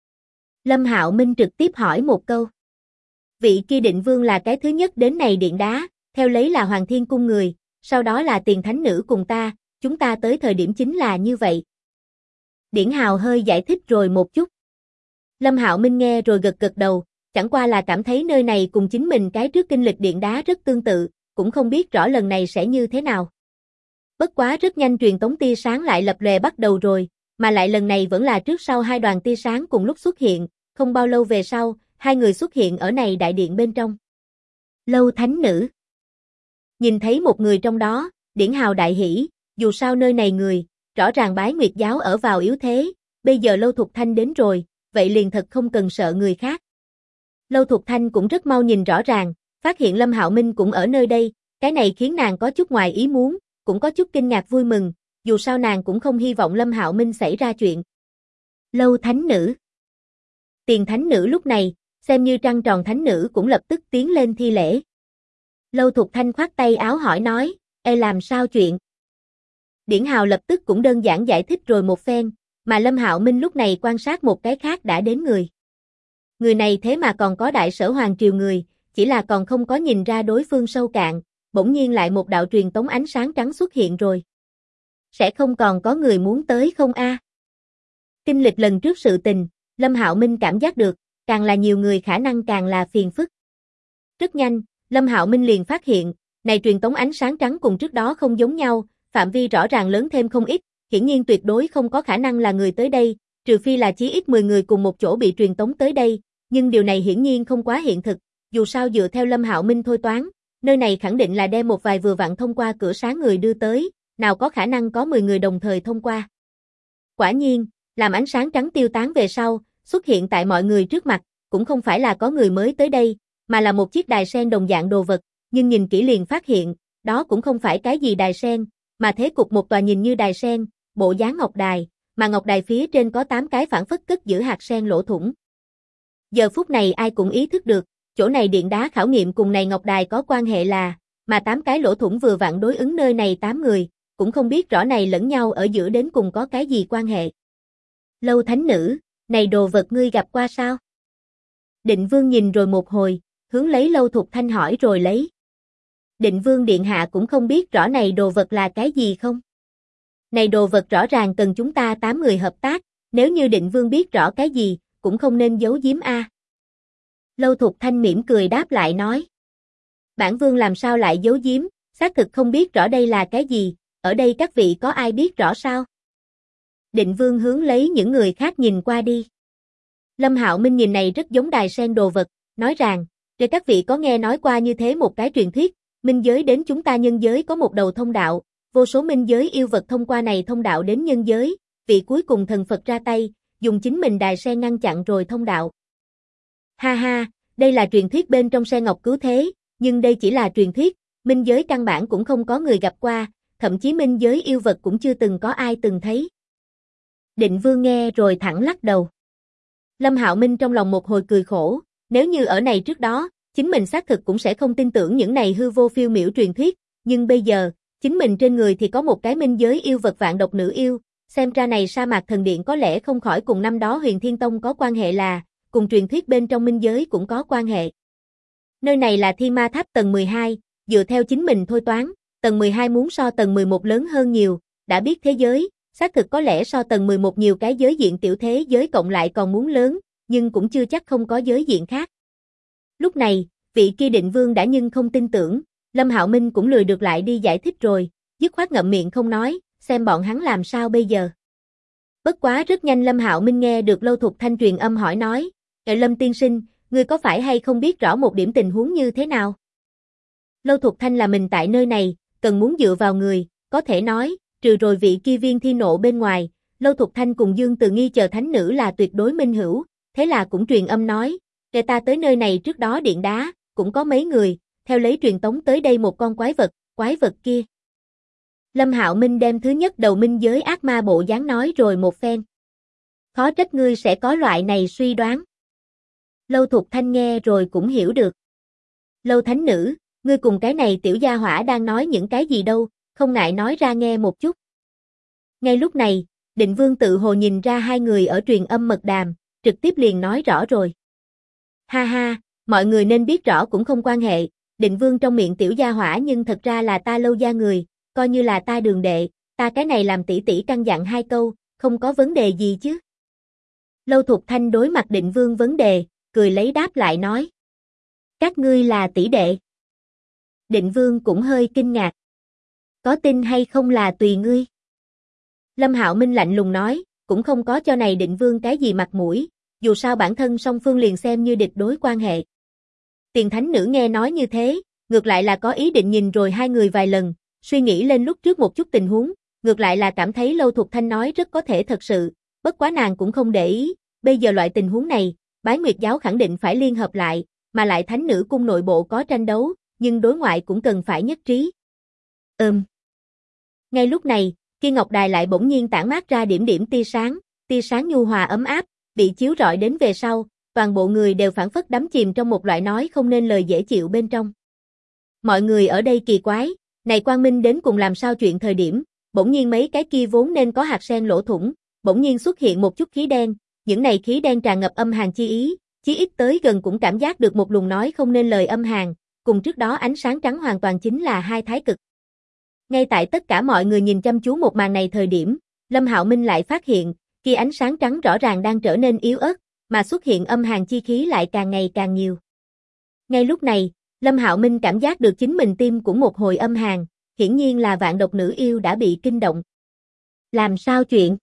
Speaker 1: Lâm Hạo Minh trực tiếp hỏi một câu. Vị kia định vương là cái thứ nhất đến này điện đá, theo lấy là Hoàng Thiên cung người, sau đó là Tiền thánh nữ cùng ta, chúng ta tới thời điểm chính là như vậy. Điển Hào hơi giải thích rồi một chút. Lâm Hạo Minh nghe rồi gật gật đầu, chẳng qua là cảm thấy nơi này cùng chính mình cái trước kinh lịch điện đá rất tương tự, cũng không biết rõ lần này sẽ như thế nào. Bất quá rất nhanh truyền tống tia sáng lại lập lòe bắt đầu rồi, mà lại lần này vẫn là trước sau hai đoàn tia sáng cùng lúc xuất hiện, không bao lâu về sau, hai người xuất hiện ở này đại điện bên trong. Lâu thánh nữ. Nhìn thấy một người trong đó, Điển Hào đại hỉ, dù sao nơi này người, rõ ràng bái Nguyệt giáo ở vào yếu thế, bây giờ Lâu Thục Thanh đến rồi, vậy liền thật không cần sợ người khác. Lâu Thục Thanh cũng rất mau nhìn rõ ràng, phát hiện Lâm Hạo Minh cũng ở nơi đây, cái này khiến nàng có chút ngoài ý muốn, cũng có chút kinh ngạc vui mừng, dù sao nàng cũng không hy vọng Lâm Hạo Minh xảy ra chuyện. Lâu thánh nữ. Tiền thánh nữ lúc này, xem như trăng tròn thánh nữ cũng lập tức tiến lên thi lễ. Lâu Thục Thanh khoát tay áo hỏi nói, ê làm sao chuyện? Điển Hào lập tức cũng đơn giản giải thích rồi một phen, mà Lâm Hạo Minh lúc này quan sát một cái khác đã đến người. Người này thế mà còn có đại sở hoàng triều người, chỉ là còn không có nhìn ra đối phương sâu cạn, bỗng nhiên lại một đạo truyền tống ánh sáng trắng xuất hiện rồi. Sẽ không còn có người muốn tới không a? Kinh lịch lần trước sự tình, Lâm Hạo Minh cảm giác được, càng là nhiều người khả năng càng là phiền phức. Rất nhanh, Lâm Hạo Minh liền phát hiện, này truyền tống ánh sáng trắng cùng trước đó không giống nhau, phạm vi rõ ràng lớn thêm không ít, hiển nhiên tuyệt đối không có khả năng là người tới đây, trừ phi là chí ít 10 người cùng một chỗ bị truyền tống tới đây, nhưng điều này hiển nhiên không quá hiện thực, dù sao dựa theo Lâm Hạo Minh thôi toán, nơi này khẳng định là đem một vài vừa vặn thông qua cửa sáng người đưa tới, nào có khả năng có 10 người đồng thời thông qua. Quả nhiên, làm ánh sáng trắng tiêu tán về sau, xuất hiện tại mọi người trước mặt, cũng không phải là có người mới tới đây, mà là một chiếc đài sen đồng dạng đồ vật, nhưng nhìn kỹ liền phát hiện, đó cũng không phải cái gì đài sen, mà thế cục một tòa nhìn như đài sen, bộ dáng ngọc đài, mà ngọc đài phía trên có 8 cái phản phất cất giữ hạt sen lỗ thủng. Giờ phút này ai cũng ý thức được, chỗ này điện đá khảo nghiệm cùng này ngọc đài có quan hệ là, mà 8 cái lỗ thủng vừa vặn đối ứng nơi này 8 người, cũng không biết rõ này lẫn nhau ở giữa đến cùng có cái gì quan hệ. Lâu thánh nữ, này đồ vật ngươi gặp qua sao? Định Vương nhìn rồi một hồi, hướng lấy Lâu Thục Thanh hỏi rồi lấy. Định Vương điện hạ cũng không biết rõ này đồ vật là cái gì không? Này đồ vật rõ ràng cần chúng ta 8 người hợp tác, nếu như Định Vương biết rõ cái gì, cũng không nên giấu giếm a. Lâu Thục Thanh mỉm cười đáp lại nói. Bản Vương làm sao lại giấu giếm, xác thực không biết rõ đây là cái gì, ở đây các vị có ai biết rõ sao? Định Vương hướng lấy những người khác nhìn qua đi. Lâm Hạo Minh nhìn này rất giống đài sen đồ vật, nói rằng, để các vị có nghe nói qua như thế một cái truyền thuyết, minh giới đến chúng ta nhân giới có một đầu thông đạo, vô số minh giới yêu vật thông qua này thông đạo đến nhân giới, vị cuối cùng thần Phật ra tay, dùng chính mình đài sen ngăn chặn rồi thông đạo. Ha ha, đây là truyền thuyết bên trong sen ngọc cứu thế, nhưng đây chỉ là truyền thuyết, minh giới căn bản cũng không có người gặp qua, thậm chí minh giới yêu vật cũng chưa từng có ai từng thấy. Định Vương nghe rồi thẳng lắc đầu. Lâm Hạo Minh trong lòng một hồi cười khổ, nếu như ở này trước đó, chính mình xác thực cũng sẽ không tin tưởng những này hư vô phiêu miểu truyền thuyết, nhưng bây giờ, chính mình trên người thì có một cái minh giới yêu vật vạn độc nữ yêu, xem ra này sa mạc thần điện có lẽ không khỏi cùng năm đó Huyền Thiên Tông có quan hệ là, cùng truyền thuyết bên trong minh giới cũng có quan hệ. Nơi này là Thiên Ma Tháp tầng 12, dựa theo chính mình thôi toán, tầng 12 muốn so tầng 11 lớn hơn nhiều, đã biết thế giới, xác thực có lẽ so tầng 11 nhiều cái giới diện tiểu thế giới cộng lại còn muốn lớn, nhưng cũng chưa chắc không có giới diện khác. Lúc này, vị kia Định Vương đã nhưng không tin tưởng, Lâm Hạo Minh cũng lười được lại đi giải thích rồi, dứt khoát ngậm miệng không nói, xem bọn hắn làm sao bây giờ. Bất quá rất nhanh Lâm Hạo Minh nghe được Lâu Thục Thanh truyền âm hỏi nói, Lâm tiên sinh, ngươi có phải hay không biết rõ một điểm tình huống như thế nào? Lâu Thục Thanh là mình tại nơi này, cần muốn dựa vào người, có thể nói, trừ rồi vị kia Viên Thi Nộ bên ngoài, Lâu Thục Thanh cùng Dương Từ Nghi chờ thánh nữ là tuyệt đối minh hữu, thế là cũng truyền âm nói, kể ta tới nơi này trước đó điện đá, cũng có mấy người, theo lấy truyền tống tới đây một con quái vật kia. Lâm Hạo Minh đem thứ nhất đầu minh giới ác ma bộ dáng nói rồi một phen. Khó trách ngươi sẽ có loại này suy đoán. Lâu Thục Thanh nghe rồi cũng hiểu được. Lâu thánh nữ, ngươi cùng cái này tiểu gia hỏa đang nói những cái gì đâu, không ngại nói ra nghe một chút. Ngay lúc này, Định Vương tự hồ nhìn ra hai người ở truyền âm mật đàm, trực tiếp liền nói rõ rồi. Ha ha, mọi người nên biết rõ cũng không quan hệ, Định Vương trong miệng tiểu gia hỏa nhưng thật ra là ta Lâu gia người, coi như là ta đường đệ, ta cái này làm tỷ tỷ căn dặn 2 câu, không có vấn đề gì chứ. Lâu Thục Thanh đối mặt Định Vương vấn đề, cười lấy đáp lại nói. Các ngươi là tỷ đệ. Định Vương cũng hơi kinh ngạc. Có tin hay không là tùy ngươi. Lâm Hạo Minh lạnh lùng nói, cũng không có cho này Định Vương cái gì mặt mũi, dù sao bản thân song phương liền xem như địch đối quan hệ. Tiền thánh nữ nghe nói như thế, ngược lại là có ý định nhìn rồi hai người vài lần, suy nghĩ lên lúc trước một chút tình huống, ngược lại là cảm thấy Lâu Thục Thanh nói rất có thể thật sự, bất quá nàng cũng không để ý, bây giờ loại tình huống này, Bái Nguyệt giáo khẳng định phải liên hợp lại, mà lại Thánh Nữ cung nội bộ có tranh đấu, nhưng đối ngoại cũng cần phải nhất trí. Ngay lúc này, kia ngọc đài lại bỗng nhiên tản mát ra điểm điểm tia sáng nhu hòa ấm áp, bị chiếu rọi đến về sau, toàn bộ người đều phảng phất đắm chìm trong một loại nói không nên lời dễ chịu bên trong. Mọi người ở đây kỳ quái, này quang minh đến cùng làm sao chuyện thời điểm, bỗng nhiên mấy cái kia vốn nên có hạt sen lỗ thủng, bỗng nhiên xuất hiện một chút khí đen, những này khí đen tràn ngập âm hàn chi ý, chí ít tới gần cũng cảm giác được một luồng nói không nên lời âm hàn, cùng trước đó ánh sáng trắng hoàn toàn chính là hai thái cực. Ngay tại tất cả mọi người nhìn chăm chú một màn này thời điểm, Lâm Hạo Minh lại phát hiện, kia ánh sáng trắng rõ ràng đang trở nên yếu ớt, mà xuất hiện âm hàn chi khí lại càng ngày càng nhiều. Ngay lúc này, Lâm Hạo Minh cảm giác được chính mình tim cũng một hồi âm hàn, hiển nhiên là vạn độc nữ yêu đã bị kinh động. Làm sao chuyện?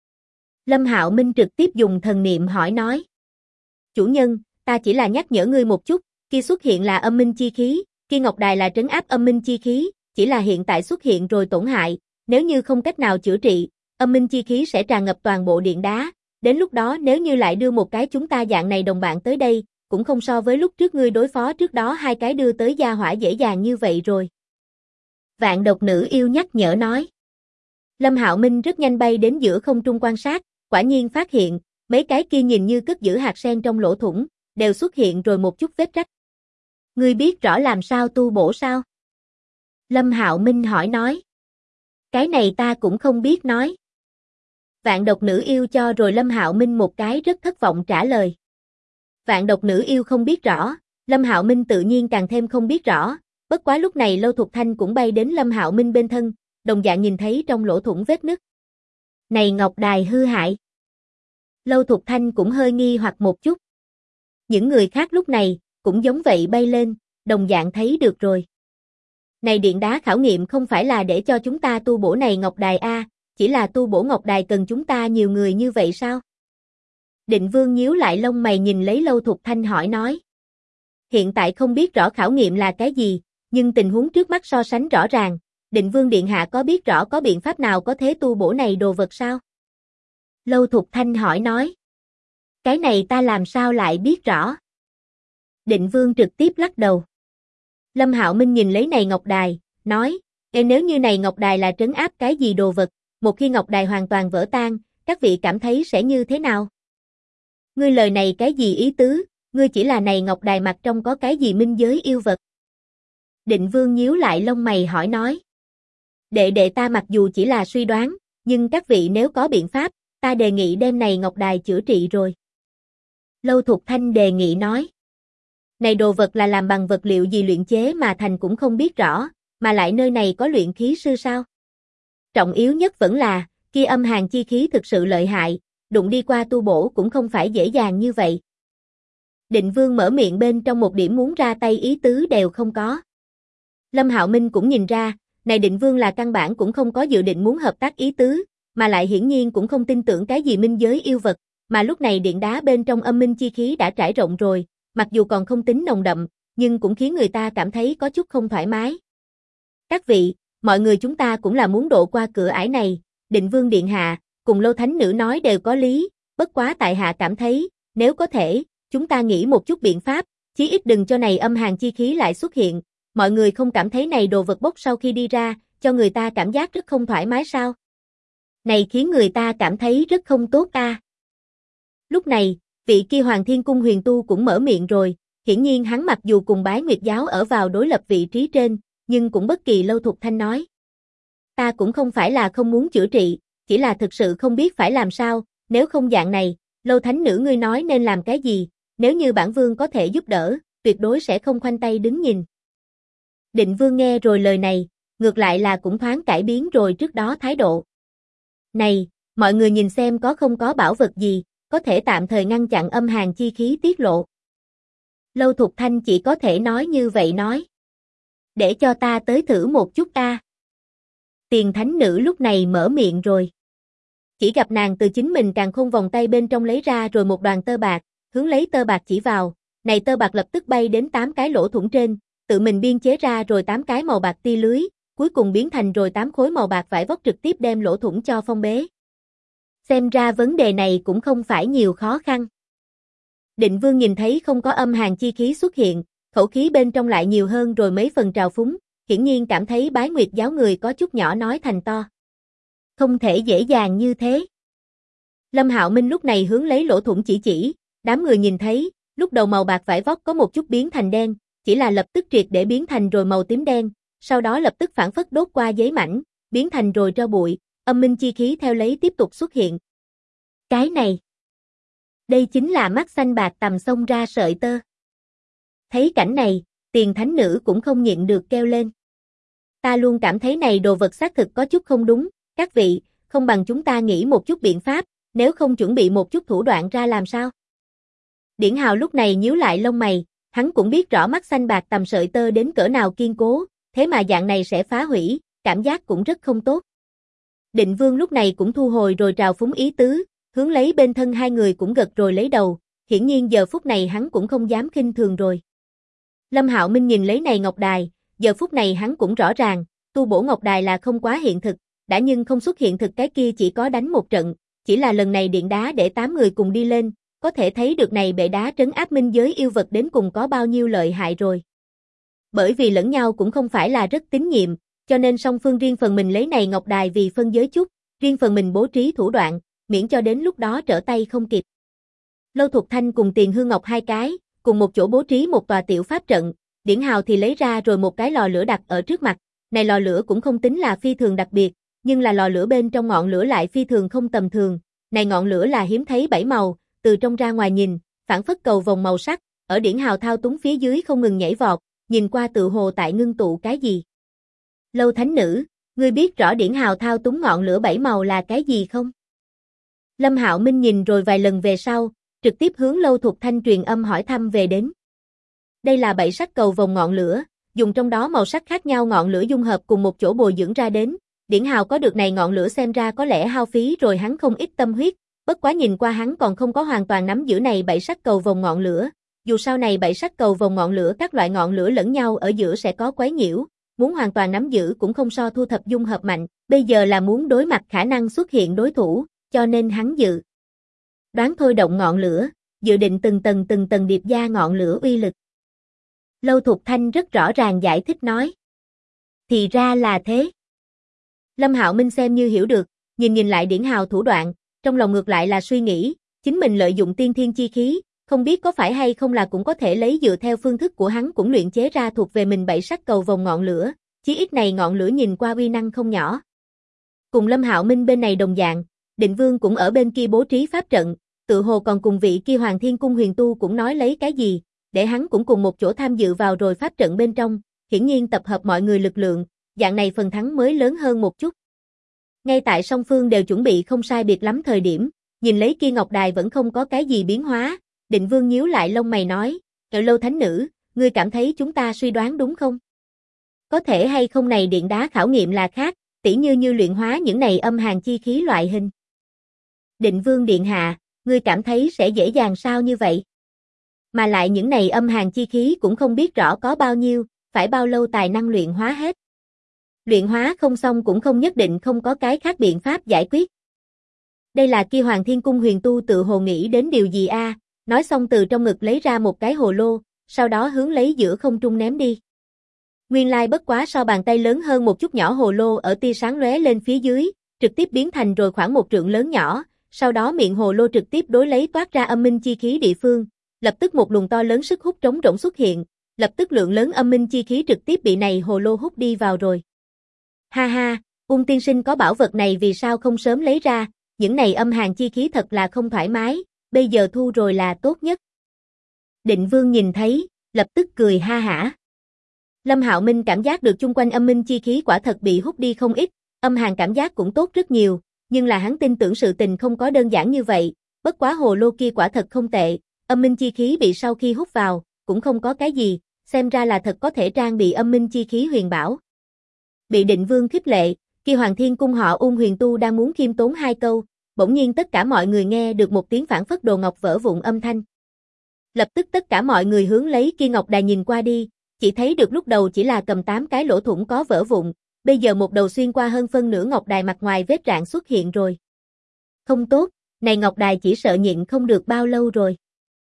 Speaker 1: Lâm Hạo Minh trực tiếp dùng thần niệm hỏi nói. Chủ nhân, ta chỉ là nhắc nhở ngươi một chút, kia xuất hiện là âm minh chi khí, kia ngọc đài là trấn áp âm minh chi khí, chỉ là hiện tại xuất hiện rồi tổn hại, nếu như không cách nào chữa trị, âm minh chi khí sẽ tràn ngập toàn bộ điện đá, đến lúc đó nếu như lại đưa một cái chúng ta dạng này đồng bạn tới đây, cũng không so với lúc trước ngươi đối phó trước đó hai cái đưa tới gia hỏa dễ dàng như vậy rồi. Vạn độc nữ yêu nhắc nhở nói. Lâm Hạo Minh rất nhanh bay đến giữa không trung quan sát, quả nhiên phát hiện, mấy cái kia nhìn như cất giữ hạt sen trong lỗ thủng, đều xuất hiện rồi một chút vết rách. Ngươi biết rõ làm sao tu bổ sao? Lâm Hạo Minh hỏi nói. Cái này ta cũng không biết nói. Vạn độc nữ yêu cho rồi Lâm Hạo Minh một cái rất thất vọng trả lời. Vạn độc nữ yêu không biết rõ, Lâm Hạo Minh tự nhiên càng thêm không biết rõ, bất quá lúc này Lâu Thục Thanh cũng bay đến Lâm Hạo Minh bên thân, đồng dạng nhìn thấy trong lỗ thủng vết nứt. Này ngọc đài hư hại. Lâu Thục Thanh cũng hơi nghi hoặc một chút. Những người khác lúc này, cũng giống vậy bay lên, đồng dạng thấy được rồi. Này điện đá khảo nghiệm không phải là để cho chúng ta tu bổ này ngọc đài a, chỉ là tu bổ ngọc đài cần chúng ta nhiều người như vậy sao? Định Vương nhíu lại lông mày nhìn lấy Lâu Thục Thanh hỏi nói. Hiện tại không biết rõ khảo nghiệm là cái gì, nhưng tình huống trước mắt so sánh rõ ràng, Định Vương Điện Hạ có biết rõ có biện pháp nào có thể tu bổ này đồ vật sao? Lâu Thục Thanh hỏi nói. Cái này ta làm sao lại biết rõ? Định Vương trực tiếp lắc đầu. Lâm Hạo Minh nhìn lấy này ngọc đài, nói, nếu như này ngọc đài là trấn áp cái gì đồ vật, một khi ngọc đài hoàn toàn vỡ tan, các vị cảm thấy sẽ như thế nào? Ngươi lời này cái gì ý tứ, ngươi chỉ là này ngọc đài mặt trong có cái gì minh giới yêu vật? Định Vương nhíu lại lông mày hỏi nói. Đệ ta mặc dù chỉ là suy đoán, nhưng các vị nếu có biện pháp, ta đề nghị đem này ngọc đài chữa trị rồi. Lâu Thục Thanh đề nghị nói. Này đồ vật là làm bằng vật liệu gì luyện chế mà thành cũng không biết rõ, mà lại nơi này có luyện khí sư sao? Trọng yếu nhất vẫn là, kia âm hàn chi khí thực sự lợi hại, đụng đi qua tu bổ cũng không phải dễ dàng như vậy. Định Vương mở miệng bên trong một điểm muốn ra tay ý tứ đều không có. Lâm Hạo Minh cũng nhìn ra, này Định Vương là căn bản cũng không có dự định muốn hợp tác ý tứ, mà lại hiển nhiên cũng không tin tưởng cái gì minh giới yêu vật, mà lúc này điện đá bên trong âm minh chi khí đã trải rộng rồi, mặc dù còn không tính nồng đậm, nhưng cũng khiến người ta cảm thấy có chút không thoải mái. Các vị, mọi người chúng ta cũng là muốn độ qua cửa ải này, Định Vương Điện Hạ, cùng Lô Thánh Nữ nói đều có lý, bất quá tại hạ cảm thấy, nếu có thể, chúng ta nghĩ một chút biện pháp, chí ít đừng cho này âm hàn chi khí lại xuất hiện, mọi người không cảm thấy này đồ vật bốc sau khi đi ra, cho người ta cảm giác rất không thoải mái sao? Này khiến người ta cảm thấy rất không tốt a. Lúc này, vị kia Hoàng Thiên Cung huyền tu cũng mở miệng rồi, hiển nhiên hắn mặc dù cùng Bái Nguyệt giáo ở vào đối lập vị trí trên, nhưng cũng bất kỳ Lâu Thục Thanh nói. Ta cũng không phải là không muốn chữa trị, chỉ là thực sự không biết phải làm sao, nếu không dạng này, Lâu Thánh Nữ ngươi nói nên làm cái gì, nếu như bản vương có thể giúp đỡ, tuyệt đối sẽ không khoanh tay đứng nhìn. Định Vương nghe rồi lời này, ngược lại là cũng thoáng cải biến rồi trước đó thái độ. Này, mọi người nhìn xem có không có bảo vật gì, có thể tạm thời ngăn chặn âm hàn chi khí tiết lộ. Lâu Thục Thanh chỉ có thể nói như vậy nói. Để cho ta tới thử một chút ta. Tiền Thánh Nữ lúc này mở miệng rồi. Chỉ gặp nàng từ chính mình càn khôn vòng tay bên trong lấy ra rồi một đoàn tơ bạc, hướng lấy tơ bạc chỉ vào, này tơ bạc lập tức bay đến 8 cái lỗ thủng trên, tự mình biên chế ra rồi 8 cái màu bạc tia lưới, cuối cùng biến thành rồi 8 khối màu bạc vải vóc trực tiếp đem lỗ thủng cho phong bế. Xem ra vấn đề này cũng không phải nhiều khó khăn. Định Vương nhìn thấy không có âm hàn chi khí xuất hiện, khẩu khí bên trong lại nhiều hơn rồi mấy phần trào phúng, hiển nhiên cảm thấy Bái Nguyệt giáo người có chút nhỏ nói thành to. Không thể dễ dàng như thế. Lâm Hạo Minh lúc này hướng lấy lỗ thủng chỉ, đám người nhìn thấy, lúc đầu màu bạc vải vóc có một chút biến thành đen, chỉ là lập tức triệt để biến thành rồi màu tím đen, sau đó lập tức phản phất đốt qua giấy mảnh, biến thành rồi tro bụi, âm minh chi khí theo lấy tiếp tục xuất hiện. Cái này, đây chính là mắt xanh bạc tầm xông ra sợi tơ. Thấy cảnh này, Tiền thánh nữ cũng không nhịn được kêu lên. Ta luôn cảm thấy này đồ vật xác thực có chút không đúng, các vị, không bằng chúng ta nghĩ một chút biện pháp, nếu không chuẩn bị một chút thủ đoạn ra làm sao? Điển Hào lúc này nhíu lại lông mày, hắn cũng biết rõ mắt xanh bạc tầm sợi tơ đến cỡ nào kiên cố, thế mà dạng này sẽ phá hủy, cảm giác cũng rất không tốt. Định Vương lúc này cũng thu hồi rồi trào phúng ý tứ, hướng lấy bên thân hai người cũng gật rồi lấy đầu, hiển nhiên giờ phút này hắn cũng không dám khinh thường rồi. Lâm Hạo Minh nhìn lấy này ngọc đài, giờ phút này hắn cũng rõ ràng, tu bổ ngọc đài là không quá hiện thực, đã nhưng không xuất hiện thực cái kia chỉ có đánh một trận, chỉ là lần này điện đá để 8 người cùng đi lên, có thể thấy được này bệ đá trấn áp minh giới yêu vật đến cùng có bao nhiêu lợi hại rồi. Bởi vì lẫn nhau cũng không phải là rất tín nhiệm, cho nên song phương riêng phần mình lấy này ngọc đài vì phân giới chút, riêng phần mình bố trí thủ đoạn, miễn cho đến lúc đó trở tay không kịp. Lâu Thục Thanh cùng Tiền Hương Ngọc hai cái, cùng một chỗ bố trí một tòa tiểu pháp trận, Điển Hào thì lấy ra rồi một cái lò lửa đặt ở trước mặt, này lò lửa cũng không tính là phi thường đặc biệt, nhưng là lò lửa bên trong ngọn lửa lại phi thường không tầm thường, này ngọn lửa là hiếm thấy 7 màu, từ trong ra ngoài nhìn, phản phất cầu vồng màu sắc, ở Điển Hào thao túng phía dưới không ngừng nhảy vọt, nhìn qua tự hồ tại ngưng tụ cái gì. Lâu thánh nữ, ngươi biết rõ Điển Hào thao túng ngọn lửa 7 màu là cái gì không? Lâm Hạo Minh nhìn rồi vài lần về sau, trực tiếp hướng Lâu Thục Thanh truyền âm hỏi thăm về đến. Đây là 7 sắc cầu vồng ngọn lửa, dùng trong đó màu sắc khác nhau ngọn lửa dung hợp cùng một chỗ bồi dưỡng ra đến. Điển Hào có được này ngọn lửa xem ra có lẽ hao phí rồi hắn không ít tâm huyết, bất quá nhìn qua hắn còn không có hoàn toàn nắm giữ này 7 sắc cầu vồng ngọn lửa. Dù sao này 7 sắc cầu vồng ngọn lửa các loại ngọn lửa lẫn nhau ở giữa sẽ có quấy nhiễu, muốn hoàn toàn nắm giữ cũng không so thu thập dung hợp mạnh, bây giờ là muốn đối mặt khả năng xuất hiện đối thủ, cho nên hắn dự đoán thôi động ngọn lửa, dự định từng tầng điệp gia ngọn lửa uy lực. Lâu Thục Thanh rất rõ ràng giải thích nói. Thì ra là thế. Lâm Hạo Minh xem như hiểu được, nhìn lại Điển Hào thủ đoạn, trong lòng ngược lại là suy nghĩ, chính mình lợi dụng tiên thiên chi khí, không biết có phải hay không là cũng có thể lấy dựa theo phương thức của hắn cũng luyện chế ra thuộc về mình 7 sắc cầu vồng ngọn lửa, chí ít này ngọn lửa nhìn qua uy năng không nhỏ. Cùng Lâm Hạo Minh bên này đồng dạng, Định Vương cũng ở bên kia bố trí pháp trận, tự hồ còn cùng vị kia Hoàng Thiên Cung Huyền Tu cũng nói lấy cái gì, để hắn cũng cùng một chỗ tham dự vào rồi pháp trận bên trong, hiển nhiên tập hợp mọi người lực lượng, dạng này phần thắng mới lớn hơn một chút. Ngay tại song phương đều chuẩn bị không sai biệt lắm thời điểm, nhìn lấy kia ngọc đài vẫn không có cái gì biến hóa, Định Vương nhíu lại lông mày nói, Lâu thánh nữ, ngươi cảm thấy chúng ta suy đoán đúng không? Có thể hay không này điện đá khảo nghiệm là khác, tỉ như luyện hóa những này âm hàn chi khí loại hình. Định Vương điện hạ, ngươi cảm thấy sẽ dễ dàng sao như vậy? Mà lại những này âm hàn chi khí cũng không biết rõ có bao nhiêu, phải bao lâu tài năng luyện hóa hết. Luyện hóa không xong cũng không nhất định không có cái khác biện pháp giải quyết. Đây là kia Hoàng Thiên Cung Huyền Tu tự hồ nghĩ đến điều gì a? Nói xong từ trong ngực lấy ra một cái hồ lô, sau đó hướng lấy giữa không trung ném đi. Nguyên lai bất quá so bàn tay lớn hơn một chút nhỏ hồ lô ở tia sáng lóe lên phía dưới, trực tiếp biến thành rồi khoảng 1 trượng lớn nhỏ, sau đó miệng hồ lô trực tiếp đối lấy toát ra âm minh chi khí địa phương, lập tức một luồng to lớn sức hút trống rỗng xuất hiện, lập tức lượng lớn âm minh chi khí trực tiếp bị này hồ lô hút đi vào rồi. Ha ha, Ung tiên sinh có bảo vật này vì sao không sớm lấy ra, những này âm hàn chi khí thật là không thoải mái, bây giờ thu rồi là tốt nhất. Định Vương nhìn thấy, lập tức cười ha hả. Lâm Hạo Minh cảm giác được chung quanh âm minh chi khí quả thật bị hút đi không ít, âm hàn cảm giác cũng tốt rất nhiều, nhưng là hắn tin tưởng sự tình không có đơn giản như vậy, bất quá hồ lô kia quả thật không tệ, âm minh chi khí bị sau khi hút vào, cũng không có cái gì, xem ra là thật có thể trang bị âm minh chi khí huyền bảo. Bị Định Vương khích lệ, kia Hoàng Thiên Cung họ Ung Huyền Tu đang muốn khiêm tốn 2 câu, bỗng nhiên tất cả mọi người nghe được một tiếng phảng phất đồ ngọc vỡ vụn âm thanh. Lập tức tất cả mọi người hướng lấy kia ngọc đài nhìn qua đi, chỉ thấy được lúc đầu chỉ là cầm 8 cái lỗ thủng có vỡ vụn, bây giờ một đầu xuyên qua hơn phân nửa ngọc đài mặt ngoài vết rạn xuất hiện rồi. Không tốt, này ngọc đài chỉ sợ nhịn không được bao lâu rồi.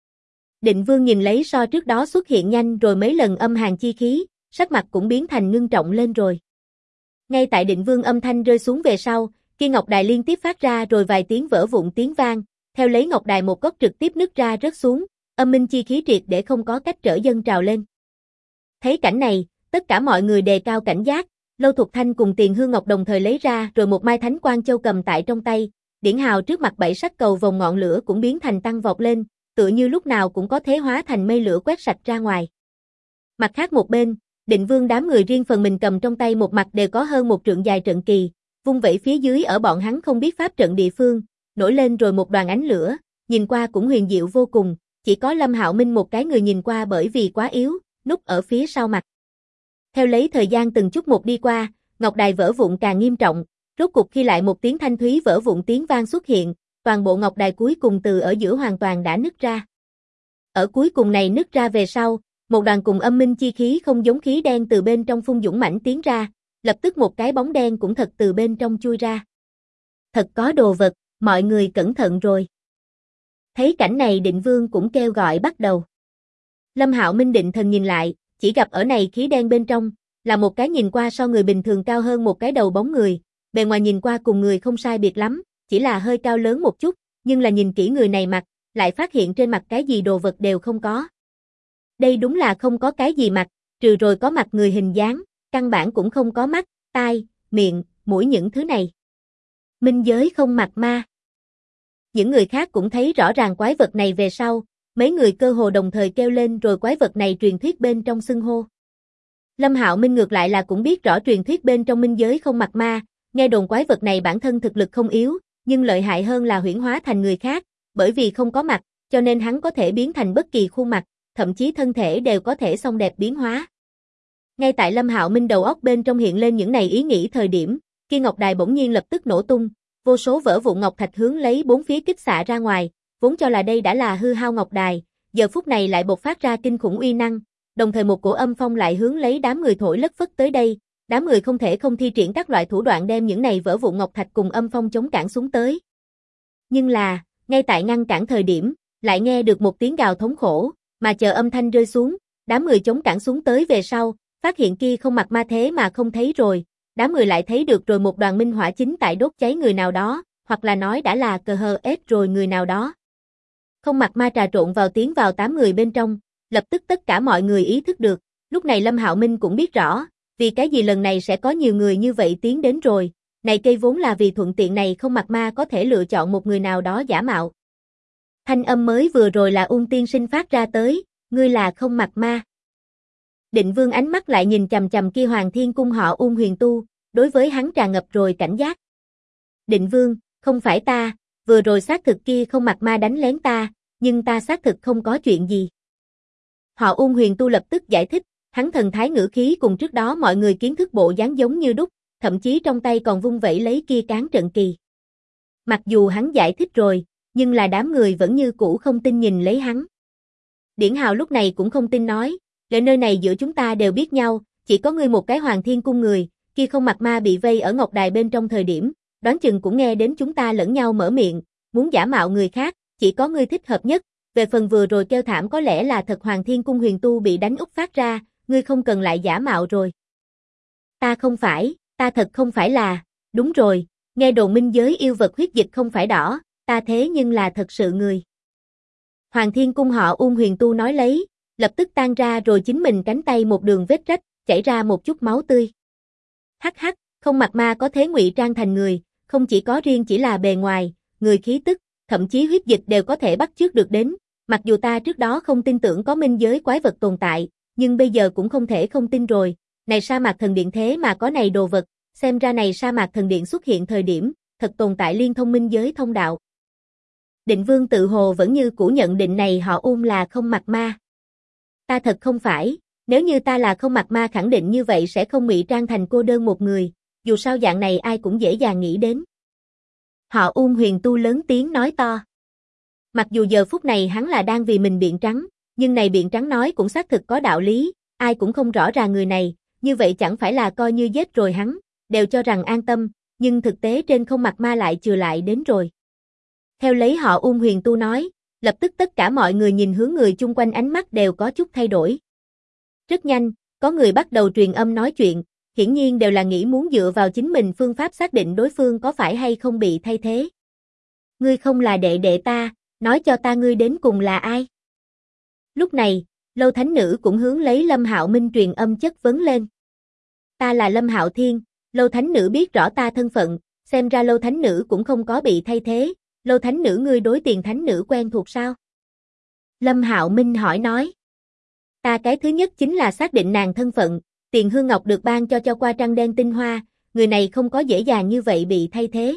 Speaker 1: Định Vương nhìn lấy so trước đó xuất hiện nhanh rồi mấy lần âm hàn chi khí, sắc mặt cũng biến thành ngưng trọng lên rồi. Ngay tại Định Vương âm thanh rơi xuống về sau, kia ngọc đài liên tiếp phát ra rồi vài tiếng vỡ vụn tiếng vang, theo lấy ngọc đài một góc trực tiếp nứt ra rớt xuống, âm minh chi khí triệt để không có cách trở dâng trào lên. Thấy cảnh này, tất cả mọi người đề cao cảnh giác, Lâu Thục Thanh cùng Tiền Hương Ngọc đồng thời lấy ra rồi một mai Thánh Quang Châu cầm tại trong tay, điển hào trước mặt 7 sắc cầu vòng ngọn lửa cũng biến thành tăng vọt lên, tựa như lúc nào cũng có thế hóa thành mây lửa quét sạch ra ngoài. Mặt khác một bên, Định Vương đám người riêng phần mình cầm trong tay một mặt đều có hơn một trượng dài trận kỳ, vung vẩy phía dưới ở bọn hắn không biết pháp trận địa phương, nổi lên rồi một đoàn ánh lửa, nhìn qua cũng huyền diệu vô cùng, chỉ có Lâm Hạo Minh một cái người nhìn qua bởi vì quá yếu, núp ở phía sau mặt. Theo lấy thời gian từng chút một đi qua, ngọc đài vỡ vụn càng nghiêm trọng, rốt cục khi lại một tiếng thanh thúy vỡ vụn tiếng vang xuất hiện, toàn bộ ngọc đài cuối cùng từ ở giữa hoàn toàn đã nứt ra. Ở cuối cùng này nứt ra về sau, một đoàn cùng âm minh chi khí không giống khí đen từ bên trong phun dũng mãnh tiến ra, lập tức một cái bóng đen cũng thật từ bên trong chui ra. Thật có đồ vật, mọi người cẩn thận rồi. Thấy cảnh này Định Vương cũng kêu gọi bắt đầu. Lâm Hạo Minh định thần nhìn lại, chỉ gặp ở này khí đen bên trong, là một cái nhìn qua so người bình thường cao hơn một cái đầu bóng người, bề ngoài nhìn qua cùng người không sai biệt lắm, chỉ là hơi cao lớn một chút, nhưng là nhìn kỹ người này mặt, lại phát hiện trên mặt cái gì đồ vật đều không có. Đây đúng là không có cái gì mặt, trừ rồi có mặt người hình dáng, căn bản cũng không có mắt, tai, miệng, mũi những thứ này. Minh giới không mặt ma. Những người khác cũng thấy rõ ràng quái vật này về sau, mấy người cơ hồ đồng thời kêu lên rồi quái vật này truyền thuyết bên trong xưng hô. Lâm Hạo Minh ngược lại là cũng biết rõ truyền thuyết bên trong minh giới không mặt ma, nghe đồn quái vật này bản thân thực lực không yếu, nhưng lợi hại hơn là huyễn hóa thành người khác, bởi vì không có mặt, cho nên hắn có thể biến thành bất kỳ khuôn mặt, thậm chí thân thể đều có thể song đẹp biến hóa. Ngay tại Lâm Hạo Minh đầu óc bên trong hiện lên những này ý nghĩ thời điểm, kia ngọc đài bỗng nhiên lập tức nổ tung, vô số vỡ vụn ngọc thạch hướng lấy bốn phía kích xạ ra ngoài, vốn cho là đây đã là hư hao ngọc đài, giờ phút này lại bộc phát ra kinh khủng uy năng, đồng thời một cổ âm phong lại hướng lấy đám người thổi lất phất tới đây, đám người không thể không thi triển các loại thủ đoạn đem những này vỡ vụn ngọc thạch cùng âm phong chống cản xuống tới. Nhưng là, ngay tại ngăn cản thời điểm, lại nghe được một tiếng gào thống khổ, mà chờ âm thanh rơi xuống, đám người chống cản xuống tới về sau, phát hiện kia không mặt ma thế mà không thấy rồi, đám người lại thấy được rồi một đoàn minh hỏa chính tại đốt cháy người nào đó, hoặc là nói đã là cờ hờ ép rồi người nào đó. Không mặt ma trà trộn vào tiến vào 8 người bên trong, lập tức tất cả mọi người ý thức được, lúc này Lâm Hạo Minh cũng biết rõ, vì cái gì lần này sẽ có nhiều người như vậy tiến đến rồi, này cây vốn là vì thuận tiện này không mặt ma có thể lựa chọn một người nào đó giả mạo. Thanh âm mới vừa rồi là Ung tiên sinh phát ra tới, ngươi là không mặt ma. Định Vương ánh mắt lại nhìn chằm chằm kia Hoàng Thiên Cung họ Ung huyền tu, đối với hắn tràn ngập rồi cảnh giác. Định Vương, không phải ta, vừa rồi xác thực kia không mặt ma đánh lén ta, nhưng ta xác thực không có chuyện gì. Họ Ung huyền tu lập tức giải thích, hắn thần thái ngữ khí cùng trước đó mọi người kiến thức bộ dáng giống như đúc, thậm chí trong tay còn vung vẩy lấy kia cán trận kỳ. Mặc dù hắn giải thích rồi, nhưng là đám người vẫn như cũ không tin nhìn lấy hắn. Điển Hào lúc này cũng không tin nói, ở nơi này giữa chúng ta đều biết nhau, chỉ có ngươi một cái Hoàng Thiên Cung người, kia không mặt ma bị vây ở ngọc đài bên trong thời điểm, đoán chừng cũng nghe đến chúng ta lẫn nhau mở miệng, muốn giả mạo người khác, chỉ có ngươi thích hợp nhất, về phần vừa rồi kêu thảm có lẽ là thật Hoàng Thiên Cung huyền tu bị đánh úp phát ra, ngươi không cần lại giả mạo rồi. Ta không phải, ta thật không phải là, đúng rồi, nghe đồn minh giới yêu vật huyết dịch không phải đỏ, ta thế nhưng là thật sự người. Hoàng Thiên Cung họ Ung huyền tu nói lấy, lập tức tan ra rồi chính mình cánh tay một đường vết rách, chảy ra một chút máu tươi. Hắc hắc, không mặt ma có thế ngụy trang thành người, không chỉ có riêng chỉ là bề ngoài, người khí tức, thậm chí huyết dịch đều có thể bắt chước được đến, mặc dù ta trước đó không tin tưởng có minh giới quái vật tồn tại, nhưng bây giờ cũng không thể không tin rồi, này sa mạc thần điện thế mà có này đồ vật, xem ra này sa mạc thần điện xuất hiện thời điểm, thật tồn tại liên thông minh giới thông đạo. Định Vương tự hồ vẫn như cũ nhận định này họ Ung là không mặt ma. Ta thật không phải, nếu như ta là không mặt ma khẳng định như vậy sẽ không ngụy trang thành cô đơn một người, dù sao dạng này ai cũng dễ dàng nghĩ đến. Họ Ung huyền tu lớn tiếng nói to. Mặc dù giờ phút này hắn là đang vì mình biện trắng, nhưng này biện trắng nói cũng xác thực có đạo lý, ai cũng không rõ ràng người này, như vậy chẳng phải là coi như giết rồi hắn, đều cho rằng an tâm, nhưng thực tế trên không mặt ma lại chừa lại đến rồi. Theo lấy họ Huyền Tu nói, lập tức tất cả mọi người nhìn hướng người chung quanh, ánh mắt đều có chút thay đổi. Rất nhanh, có người bắt đầu truyền âm nói chuyện, hiển nhiên đều là nghĩ muốn dựa vào chính mình phương pháp xác định đối phương có phải hay không bị thay thế. Ngươi không là đệ đệ ta, nói cho ta ngươi đến cùng là ai? Lúc này, Lâu Thánh Nữ cũng hướng lấy Lâm Hạo Minh truyền âm chất vấn lên. Ta là Lâm Hạo Thiên, Lâu Thánh Nữ biết rõ ta thân phận, xem ra Lâu Thánh Nữ cũng không có bị thay thế, Lâu Thánh Nữ ngươi đối Tiền Thánh Nữ quen thuộc sao? Lâm Hạo Minh hỏi nói. Ta cái thứ nhất chính là xác định nàng thân phận, Tiền Hương Ngọc được ban cho qua trăng đen tinh hoa, người này không có dễ dàng như vậy bị thay thế.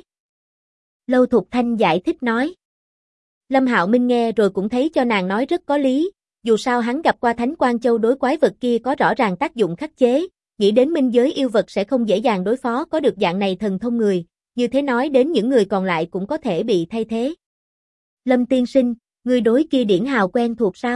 Speaker 1: Lâu Thục Thanh giải thích nói. Lâm Hạo Minh nghe rồi cũng thấy cho nàng nói rất có lý, dù sao hắn gặp qua Thánh Quang Châu đối quái vật kia có rõ ràng tác dụng khắc chế, nghĩ đến minh giới yêu vật sẽ không dễ dàng đối phó có được dạng này thần thông người, như thế nói đến những người còn lại cũng có thể bị thay thế. Lâm tiên sinh, ngươi đối kia điển hào quen thuộc sao?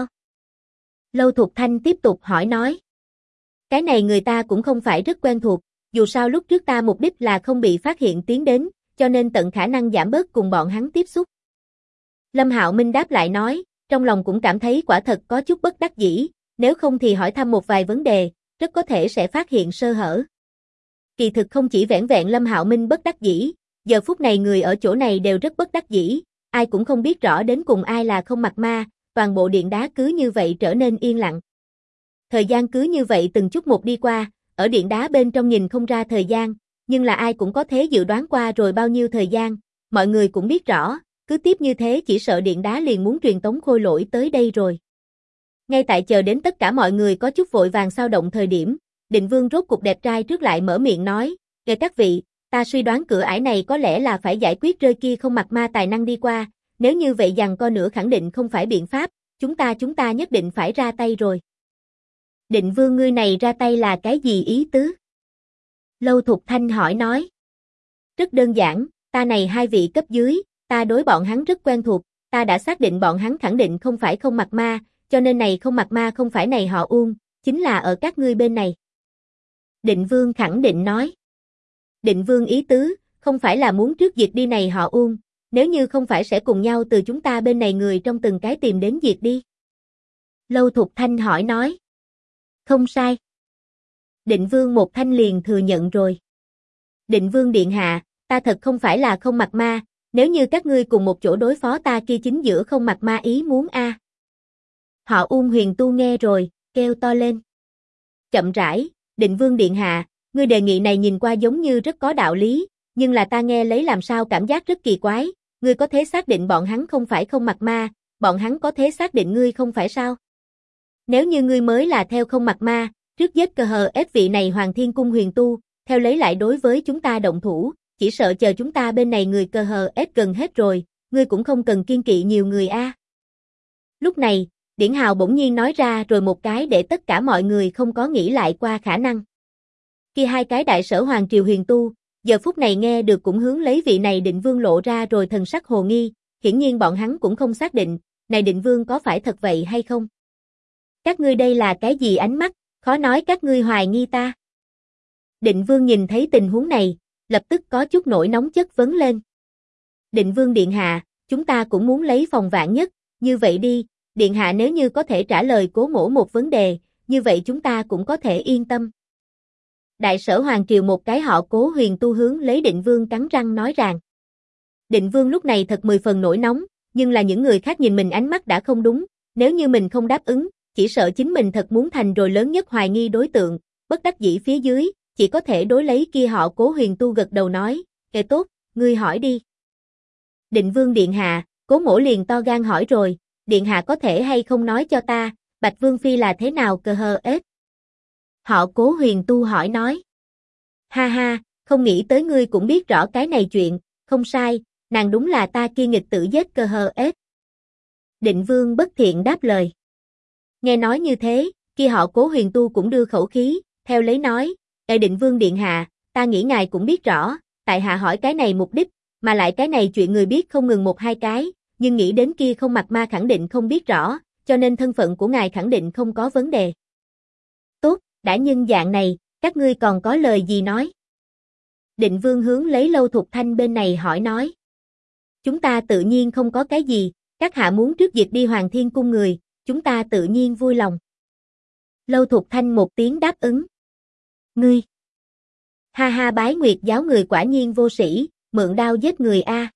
Speaker 1: Lâu Thục Thanh tiếp tục hỏi nói. Cái này người ta cũng không phải rất quen thuộc, dù sao lúc trước ta mục đích là không bị phát hiện tiến đến, cho nên tận khả năng giảm bớt cùng bọn hắn tiếp xúc. Lâm Hạo Minh đáp lại nói, trong lòng cũng cảm thấy quả thật có chút bất đắc dĩ, nếu không thì hỏi thăm một vài vấn đề, rất có thể sẽ phát hiện sơ hở. Kỳ thực không chỉ vẻn vẹn Lâm Hạo Minh bất đắc dĩ, giờ phút này người ở chỗ này đều rất bất đắc dĩ, ai cũng không biết rõ đến cùng ai là không mặt ma, toàn bộ điện đá cứ như vậy trở nên yên lặng. Thời gian cứ như vậy từng chút một đi qua, ở điện đá bên trong nhìn không ra thời gian, nhưng là ai cũng có thể dự đoán qua rồi bao nhiêu thời gian, mọi người cũng biết rõ, cứ tiếp như thế chỉ sợ điện đá liền muốn truyền tống khôi lỗi tới đây rồi. Ngay tại chờ đến tất cả mọi người có chút vội vàng xao động thời điểm, Định Vương rốt cục đẹp trai trước lại mở miệng nói, kể các vị, ta suy đoán cửa ải này có lẽ là phải giải quyết rơi kia không mặt ma tài năng đi qua, nếu như vậy giằng co nữa khẳng định không phải biện pháp, chúng ta nhất định phải ra tay rồi. Định Vương ngươi này ra tay là cái gì ý tứ? Lâu Thục Thanh hỏi nói. Rất đơn giản, ta này hai vị cấp dưới, ta đối bọn hắn rất quen thuộc, ta đã xác định bọn hắn khẳng định không phải không mặt ma, cho nên này không mặt ma không phải này họ Uông, chính là ở các ngươi bên này. Định Vương khẳng định nói. Định Vương ý tứ, không phải là muốn trước diệt đi này họ Uông, nếu như không phải sẽ cùng nhau từ chúng ta bên này người trong từng cái tìm đến diệt đi. Lâu Thục Thanh hỏi nói. Không sai. Định Vương một thanh liền thừa nhận rồi. Định Vương điện hạ, ta thật không phải là không mặt ma, nếu như các ngươi cùng một chỗ đối phó ta kia chính giữa không mặt ma ý muốn a. Họ Huyền Tu nghe rồi, kêu to lên. Chậm rãi, Định Vương điện hạ, ngươi đề nghị này nhìn qua giống như rất có đạo lý, nhưng là ta nghe lấy làm sao cảm giác rất kỳ quái, ngươi có thể xác định bọn hắn không phải không mặt ma, bọn hắn có thể xác định ngươi không phải sao? Nếu như ngươi mới là theo không mặt ma, trước giết cờ hờ ép vị này Hoàng Thiên Cung Huyền Tu, theo lấy lại đối với chúng ta động thủ, chỉ sợ chờ chúng ta bên này người cờ hờ ép gần hết rồi, ngươi cũng không cần kiên kỵ nhiều người a. Lúc này, Điển Hào bỗng nhiên nói ra rồi một cái để tất cả mọi người không có nghĩ lại qua khả năng. Kia hai cái đại sở Hoàng Triều Huyền Tu, giờ phút này nghe được cũng hướng lấy vị này Định Vương lộ ra rồi thần sắc hồ nghi, hiển nhiên bọn hắn cũng không xác định, này Định Vương có phải thật vậy hay không? Các ngươi đây là cái gì ánh mắt, khó nói các ngươi hoài nghi ta. Định Vương nhìn thấy tình huống này, lập tức có chút nổi nóng chất vấn lên. Định Vương điện hạ, chúng ta cũng muốn lấy phòng vạn nhất, như vậy đi, điện hạ nếu như có thể trả lời Cố Mỗ một vấn đề, như vậy chúng ta cũng có thể yên tâm. Đại sở Hoàng Triều một cái họ Cố Huyền Tu hướng lấy Định Vương cắn răng nói rằng. Định Vương lúc này thật 10 phần nổi nóng, nhưng là những người khác nhìn mình ánh mắt đã không đúng, nếu như mình không đáp ứng, chỉ sợ chính mình thật muốn thành rồi lớn nhất hoài nghi đối tượng, bất đắc dĩ phía dưới, chỉ có thể đối lấy kia họ Cố Huyền Tu gật đầu nói, kệ tốt, ngươi hỏi đi. Định Vương điện hạ, Cố Mỗ liền to gan hỏi rồi, điện hạ có thể hay không nói cho ta, Bạch Vương Phi là thế nào cờ hờ ết? Họ Cố Huyền Tu hỏi nói. Ha ha, không nghĩ tới ngươi cũng biết rõ cái này chuyện, không sai, nàng đúng là ta kia nghịch tử giết cờ hờ ết. Định Vương bất thiện đáp lời. Nghe nói như thế, kia họ Cố Huyền Tu cũng đưa khẩu khí, theo lấy nói, Định Vương điện hạ, ta nghĩ ngài cũng biết rõ, tại hạ hỏi cái này mục đích, mà lại cái này chuyện người biết không ngừng một hai cái, nhưng nghĩ đến kia không mặt ma khẳng định không biết rõ, cho nên thân phận của ngài khẳng định không có vấn đề. Đã nhân dạng này, các ngươi còn có lời gì nói? Định Vương hướng lấy Lâu Thục Thanh bên này hỏi nói. Chúng ta tự nhiên không có cái gì, các hạ muốn trước diệt đi Hoàng Thiên Cung người, chúng ta tự nhiên vui lòng. Lâu Thục Thanh một tiếng đáp ứng. Ngươi! Ha ha, Bái Nguyệt giáo người quả nhiên vô sĩ, mượn đao giết người a.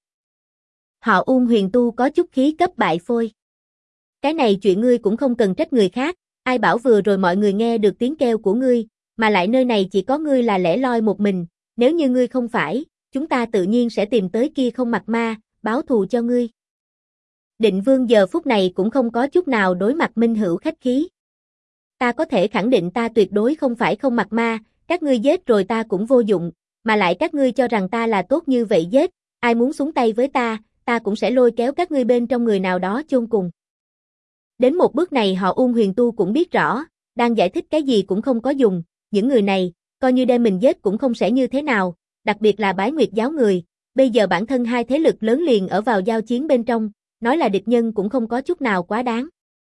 Speaker 1: Họ Ung Huyền Tu có chút khí cấp bại phôi. Cái này chuyện ngươi cũng không cần trách người khác, ai bảo vừa rồi mọi người nghe được tiếng kêu của ngươi, mà lại nơi này chỉ có ngươi là lẻ loi một mình, nếu như ngươi không phải, chúng ta tự nhiên sẽ tìm tới kia không mặt ma, báo thù cho ngươi. Định Vương giờ phút này cũng không có chút nào đối mặt Minh Hữu khách khí. Ta có thể khẳng định ta tuyệt đối không phải không mặt ma, các ngươi giết rồi ta cũng vô dụng, mà lại các ngươi cho rằng ta là tốt như vậy giết, ai muốn xuống tay với ta cũng sẽ lôi kéo các ngươi bên trong người nào đó chôn cùng. Đến một bước này họ Ung Huyền Tu cũng biết rõ, đang giải thích cái gì cũng không có dùng, những người này, coi như đem mình giết cũng không sẽ như thế nào, đặc biệt là Bái Nguyệt giáo người, bây giờ bản thân hai thế lực lớn liền ở vào giao chiến bên trong, nói là địch nhân cũng không có chút nào quá đáng.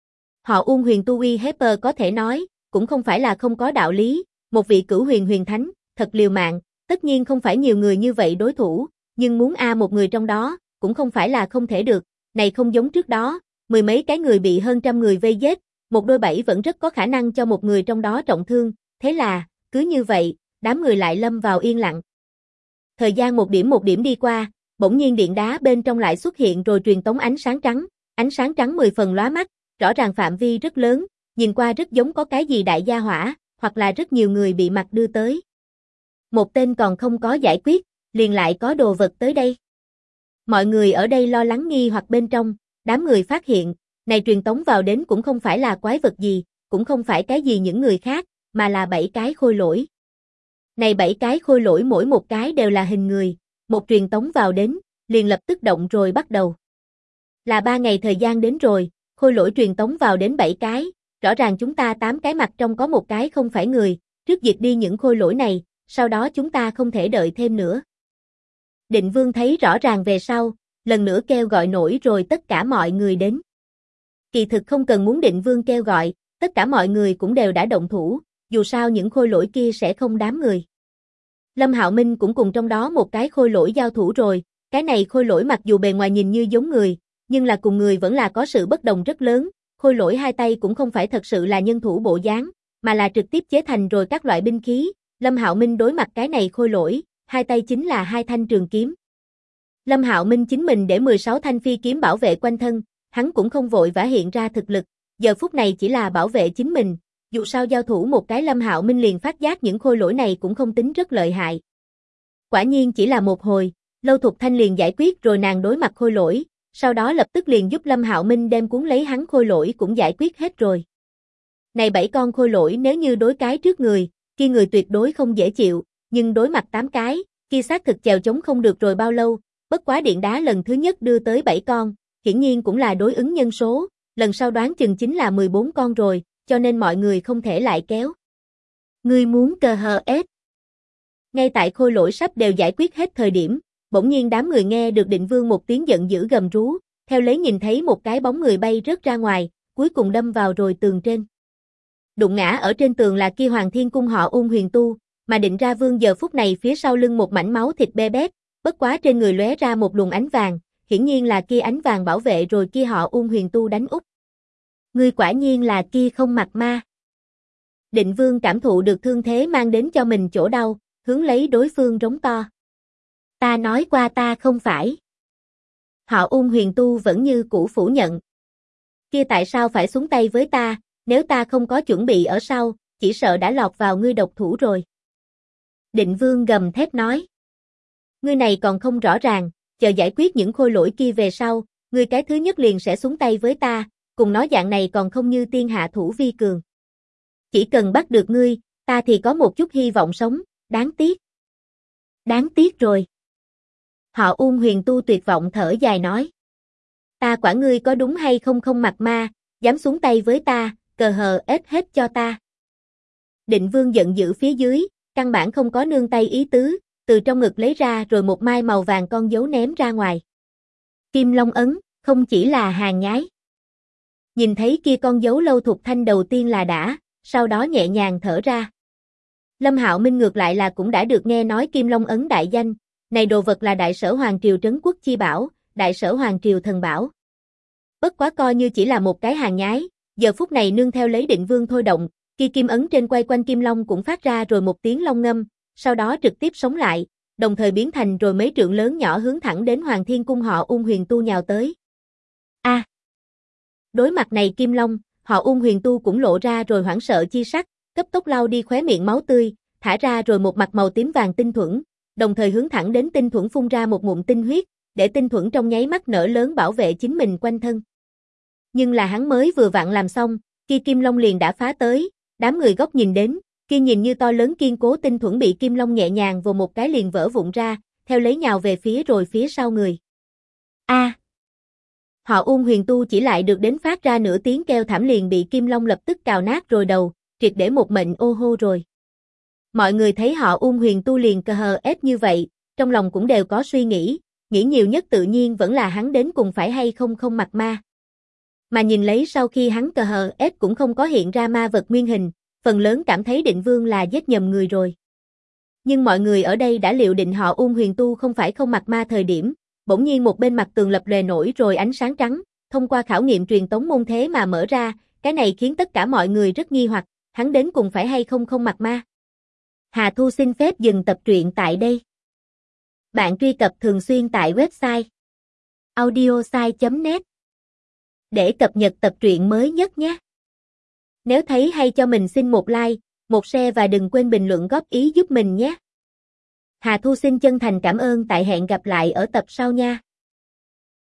Speaker 1: Họ Ung Huyền Tu uy hiếp có thể nói, cũng không phải là không có đạo lý, một vị cửu huyền huyền thánh, thật liều mạng, tất nhiên không phải nhiều người như vậy đối thủ, nhưng muốn một người trong đó, cũng không phải là không thể được, này không giống trước đó, mười mấy cái người bị hơn trăm người vây giết, một đôi bẫy vẫn rất có khả năng cho một người trong đó trọng thương, thế là, cứ như vậy, đám người lại lâm vào yên lặng. Thời gian một điểm đi qua, bỗng nhiên điện đá bên trong lại xuất hiện rồi truyền tống ánh sáng trắng 10 phần lóa mắt, rõ ràng phạm vi rất lớn, nhìn qua rất giống có cái gì đại gia hỏa, hoặc là rất nhiều người bị mặt đưa tới. Một tên còn không có giải quyết, liền lại có đồ vật tới đây. Mọi người ở đây lo lắng nghi hoặc bên trong, đám người phát hiện, này truyền tống vào đến cũng không phải là quái vật gì, cũng không phải cái gì những người khác, mà là 7 cái khôi lỗi. Này 7 cái khôi lỗi mỗi một cái đều là hình người, một truyền tống vào đến, liền lập tức động rồi bắt đầu. Là 3 ngày thời gian đến rồi, khôi lỗi truyền tống vào đến 7 cái, rõ ràng chúng ta 8 cái mặt trong có một cái không phải người, trước diệt đi những khôi lỗi này, sau đó chúng ta không thể đợi thêm nữa. Định Vương thấy rõ ràng về sau, lần nữa kêu gọi nổi rồi tất cả mọi người đến. Kỳ thực không cần muốn Định Vương kêu gọi, tất cả mọi người cũng đều đã động thủ, dù sao những khôi lỗi kia sẽ không đám người. Lâm Hạo Minh cũng cùng trong đó một cái khôi lỗi giao thủ rồi, cái này khôi lỗi mặc dù bề ngoài nhìn như giống người, nhưng là cùng người vẫn là có sự bất đồng rất lớn, khôi lỗi hai tay cũng không phải thật sự là nhân thủ bộ dáng, mà là trực tiếp chế thành rồi các loại binh khí, Lâm Hạo Minh đối mặt cái này khôi lỗi, hai tay chính là hai thanh trường kiếm. Lâm Hạo Minh chính mình để 16 thanh phi kiếm bảo vệ quanh thân, hắn cũng không vội vã hiện ra thực lực, giờ phút này chỉ là bảo vệ chính mình, dù sao giao thủ một cái Lâm Hạo Minh liền phát giác những khôi lỗi này cũng không tính rất lợi hại. Quả nhiên chỉ là một hồi, Lâu Thục Thanh liền giải quyết rồi nàng đối mặt khôi lỗi, sau đó lập tức liền giúp Lâm Hạo Minh đem cuốn lấy hắn khôi lỗi cũng giải quyết hết rồi. Này 7 con khôi lỗi nếu như đối cái trước người, kia người tuyệt đối không dễ chịu, nhưng đối mặt 8 cái, kia xác thực chèo chống không được rồi bao lâu, bất quá điện đá lần thứ nhất đưa tới 7 con, hiển nhiên cũng là đối ứng nhân số, lần sau đoán chừng chính là 14 con rồi, cho nên mọi người không thể lại kéo. Ngươi muốn cờ hờ ết. Ngay tại khôi lỗi sắp đều giải quyết hết thời điểm, bỗng nhiên đám người nghe được Định Vương một tiếng giận dữ gầm rú, theo lấy nhìn thấy một cái bóng người bay rớt ra ngoài, cuối cùng đâm vào rồi tường trên. Đụng ngã ở trên tường là kia Hoàng Thiên Cung họ Ung Huyền Tu, mà Định Ra Vương giờ phút này phía sau lưng một mảnh máu thịt be bét, bất quá trên người lóe ra một luồng ánh vàng, hiển nhiên là kia ánh vàng bảo vệ rồi kia họ Ung Huyền Tu đánh úp. Ngươi quả nhiên là kia không mặt ma. Định Vương cảm thụ được thương thế mang đến cho mình chỗ đau, hướng lấy đối phương rống to. Ta nói qua ta không phải. Họ Ung Huyền Tu vẫn như cũ phủ nhận. Kia tại sao phải xuống tay với ta, nếu ta không có chuẩn bị ở sau, chỉ sợ đã lọt vào ngươi độc thủ rồi. Định Vương gầm thét nói. Ngươi này còn không rõ ràng, chờ giải quyết những khôi lỗi kia về sau, ngươi cái thứ nhất liền sẽ xuống tay với ta, cùng nói dạng này còn không như tiên hạ thủ vi cường. Chỉ cần bắt được ngươi, ta thì có một chút hy vọng sống, đáng tiếc. Đáng tiếc rồi. Họ Ung Huyền Tu tuyệt vọng thở dài nói. Ta quản ngươi có đúng hay không không mặt ma, dám xuống tay với ta, cờ hờ ết hết cho ta. Định Vương giận dữ phía dưới, căn bản không có nương tay ý tứ, từ trong ngực lấy ra rồi một mai màu vàng con dấu ném ra ngoài. Kim Long ấn, không chỉ là hàng nhái. Nhìn thấy kia con dấu Lâu Thục Thanh đầu tiên là đã, sau đó nhẹ nhàng thở ra. Lâm Hạo Minh ngược lại là cũng đã được nghe nói Kim Long ấn đại danh, này đồ vật là Đại Sở Hoàng Triều Trấn Quốc Chi Bảo, Đại Sở Hoàng Triều Thần Bảo. Bất quá coi như chỉ là một cái hàng nhái, giờ phút này nương theo lấy Định Vương thôi động, kia kim ấn trên quay quanh Kim Long cũng phát ra rồi một tiếng long ngâm, sau đó trực tiếp sống lại, đồng thời biến thành rồi mấy trượng lớn nhỏ hướng thẳng đến Hoàng Thiên Cung họ Ung Huyền Tu nhào tới. A! Đối mặt này Kim Long, họ Ung Huyền Tu cũng lộ ra rồi hoảng sợ chi sắc, cấp tốc lau đi khóe miệng máu tươi, thả ra rồi một mặt màu tím vàng tinh thuẫn, đồng thời hướng thẳng đến tinh thuẫn phun ra một ngụm tinh huyết, để tinh thuẫn trong nháy mắt nở lớn bảo vệ chính mình quanh thân. Nhưng là hắn mới vừa vặn làm xong, kia Kim Long liền đã phá tới, đám người góc nhìn đến, kia nhìn như to lớn kiên cố tinh thuẫn bị Kim Long nhẹ nhàng vồ một cái liền vỡ vụn ra, theo lấy nhào về phía rồi phía sau người. A! Họ Ung Huyền Tu chỉ lại được đến phát ra nửa tiếng kêu thảm liền bị Kim Long lập tức cào nát rồi đầu, triệt để một mệnh ô hô rồi. Mọi người thấy họ Ung Huyền Tu liền cờ hờ ép như vậy, trong lòng cũng đều có suy nghĩ nhiều nhất tự nhiên vẫn là hắn đến cùng phải hay không không mặc ma. Mà nhìn lấy sau khi hắn cờ hờ ép cũng không có hiện ra ma vật nguyên hình, phần lớn cảm thấy Định Vương là giết nhầm người rồi. Nhưng mọi người ở đây đã liệu định họ Ung Huyền Tu không phải không mặc ma thời điểm, bỗng nhiên một bên mặt tường lập lòe nổi rồi ánh sáng trắng, thông qua khảo nghiệm truyền tống môn thế mà mở ra, cái này khiến tất cả mọi người rất nghi hoặc, hắn đến cùng phải hay không không mặc ma. Hà Thu xin phép dừng tập truyện tại đây. Bạn truy cập thường xuyên tại website audiosai.net để cập nhật tập truyện mới nhất nhé. Nếu thấy hay cho mình xin một like, một share và đừng quên bình luận góp ý giúp mình nhé. Hà Thu xin chân thành cảm ơn, tại hẹn gặp lại ở tập sau nha.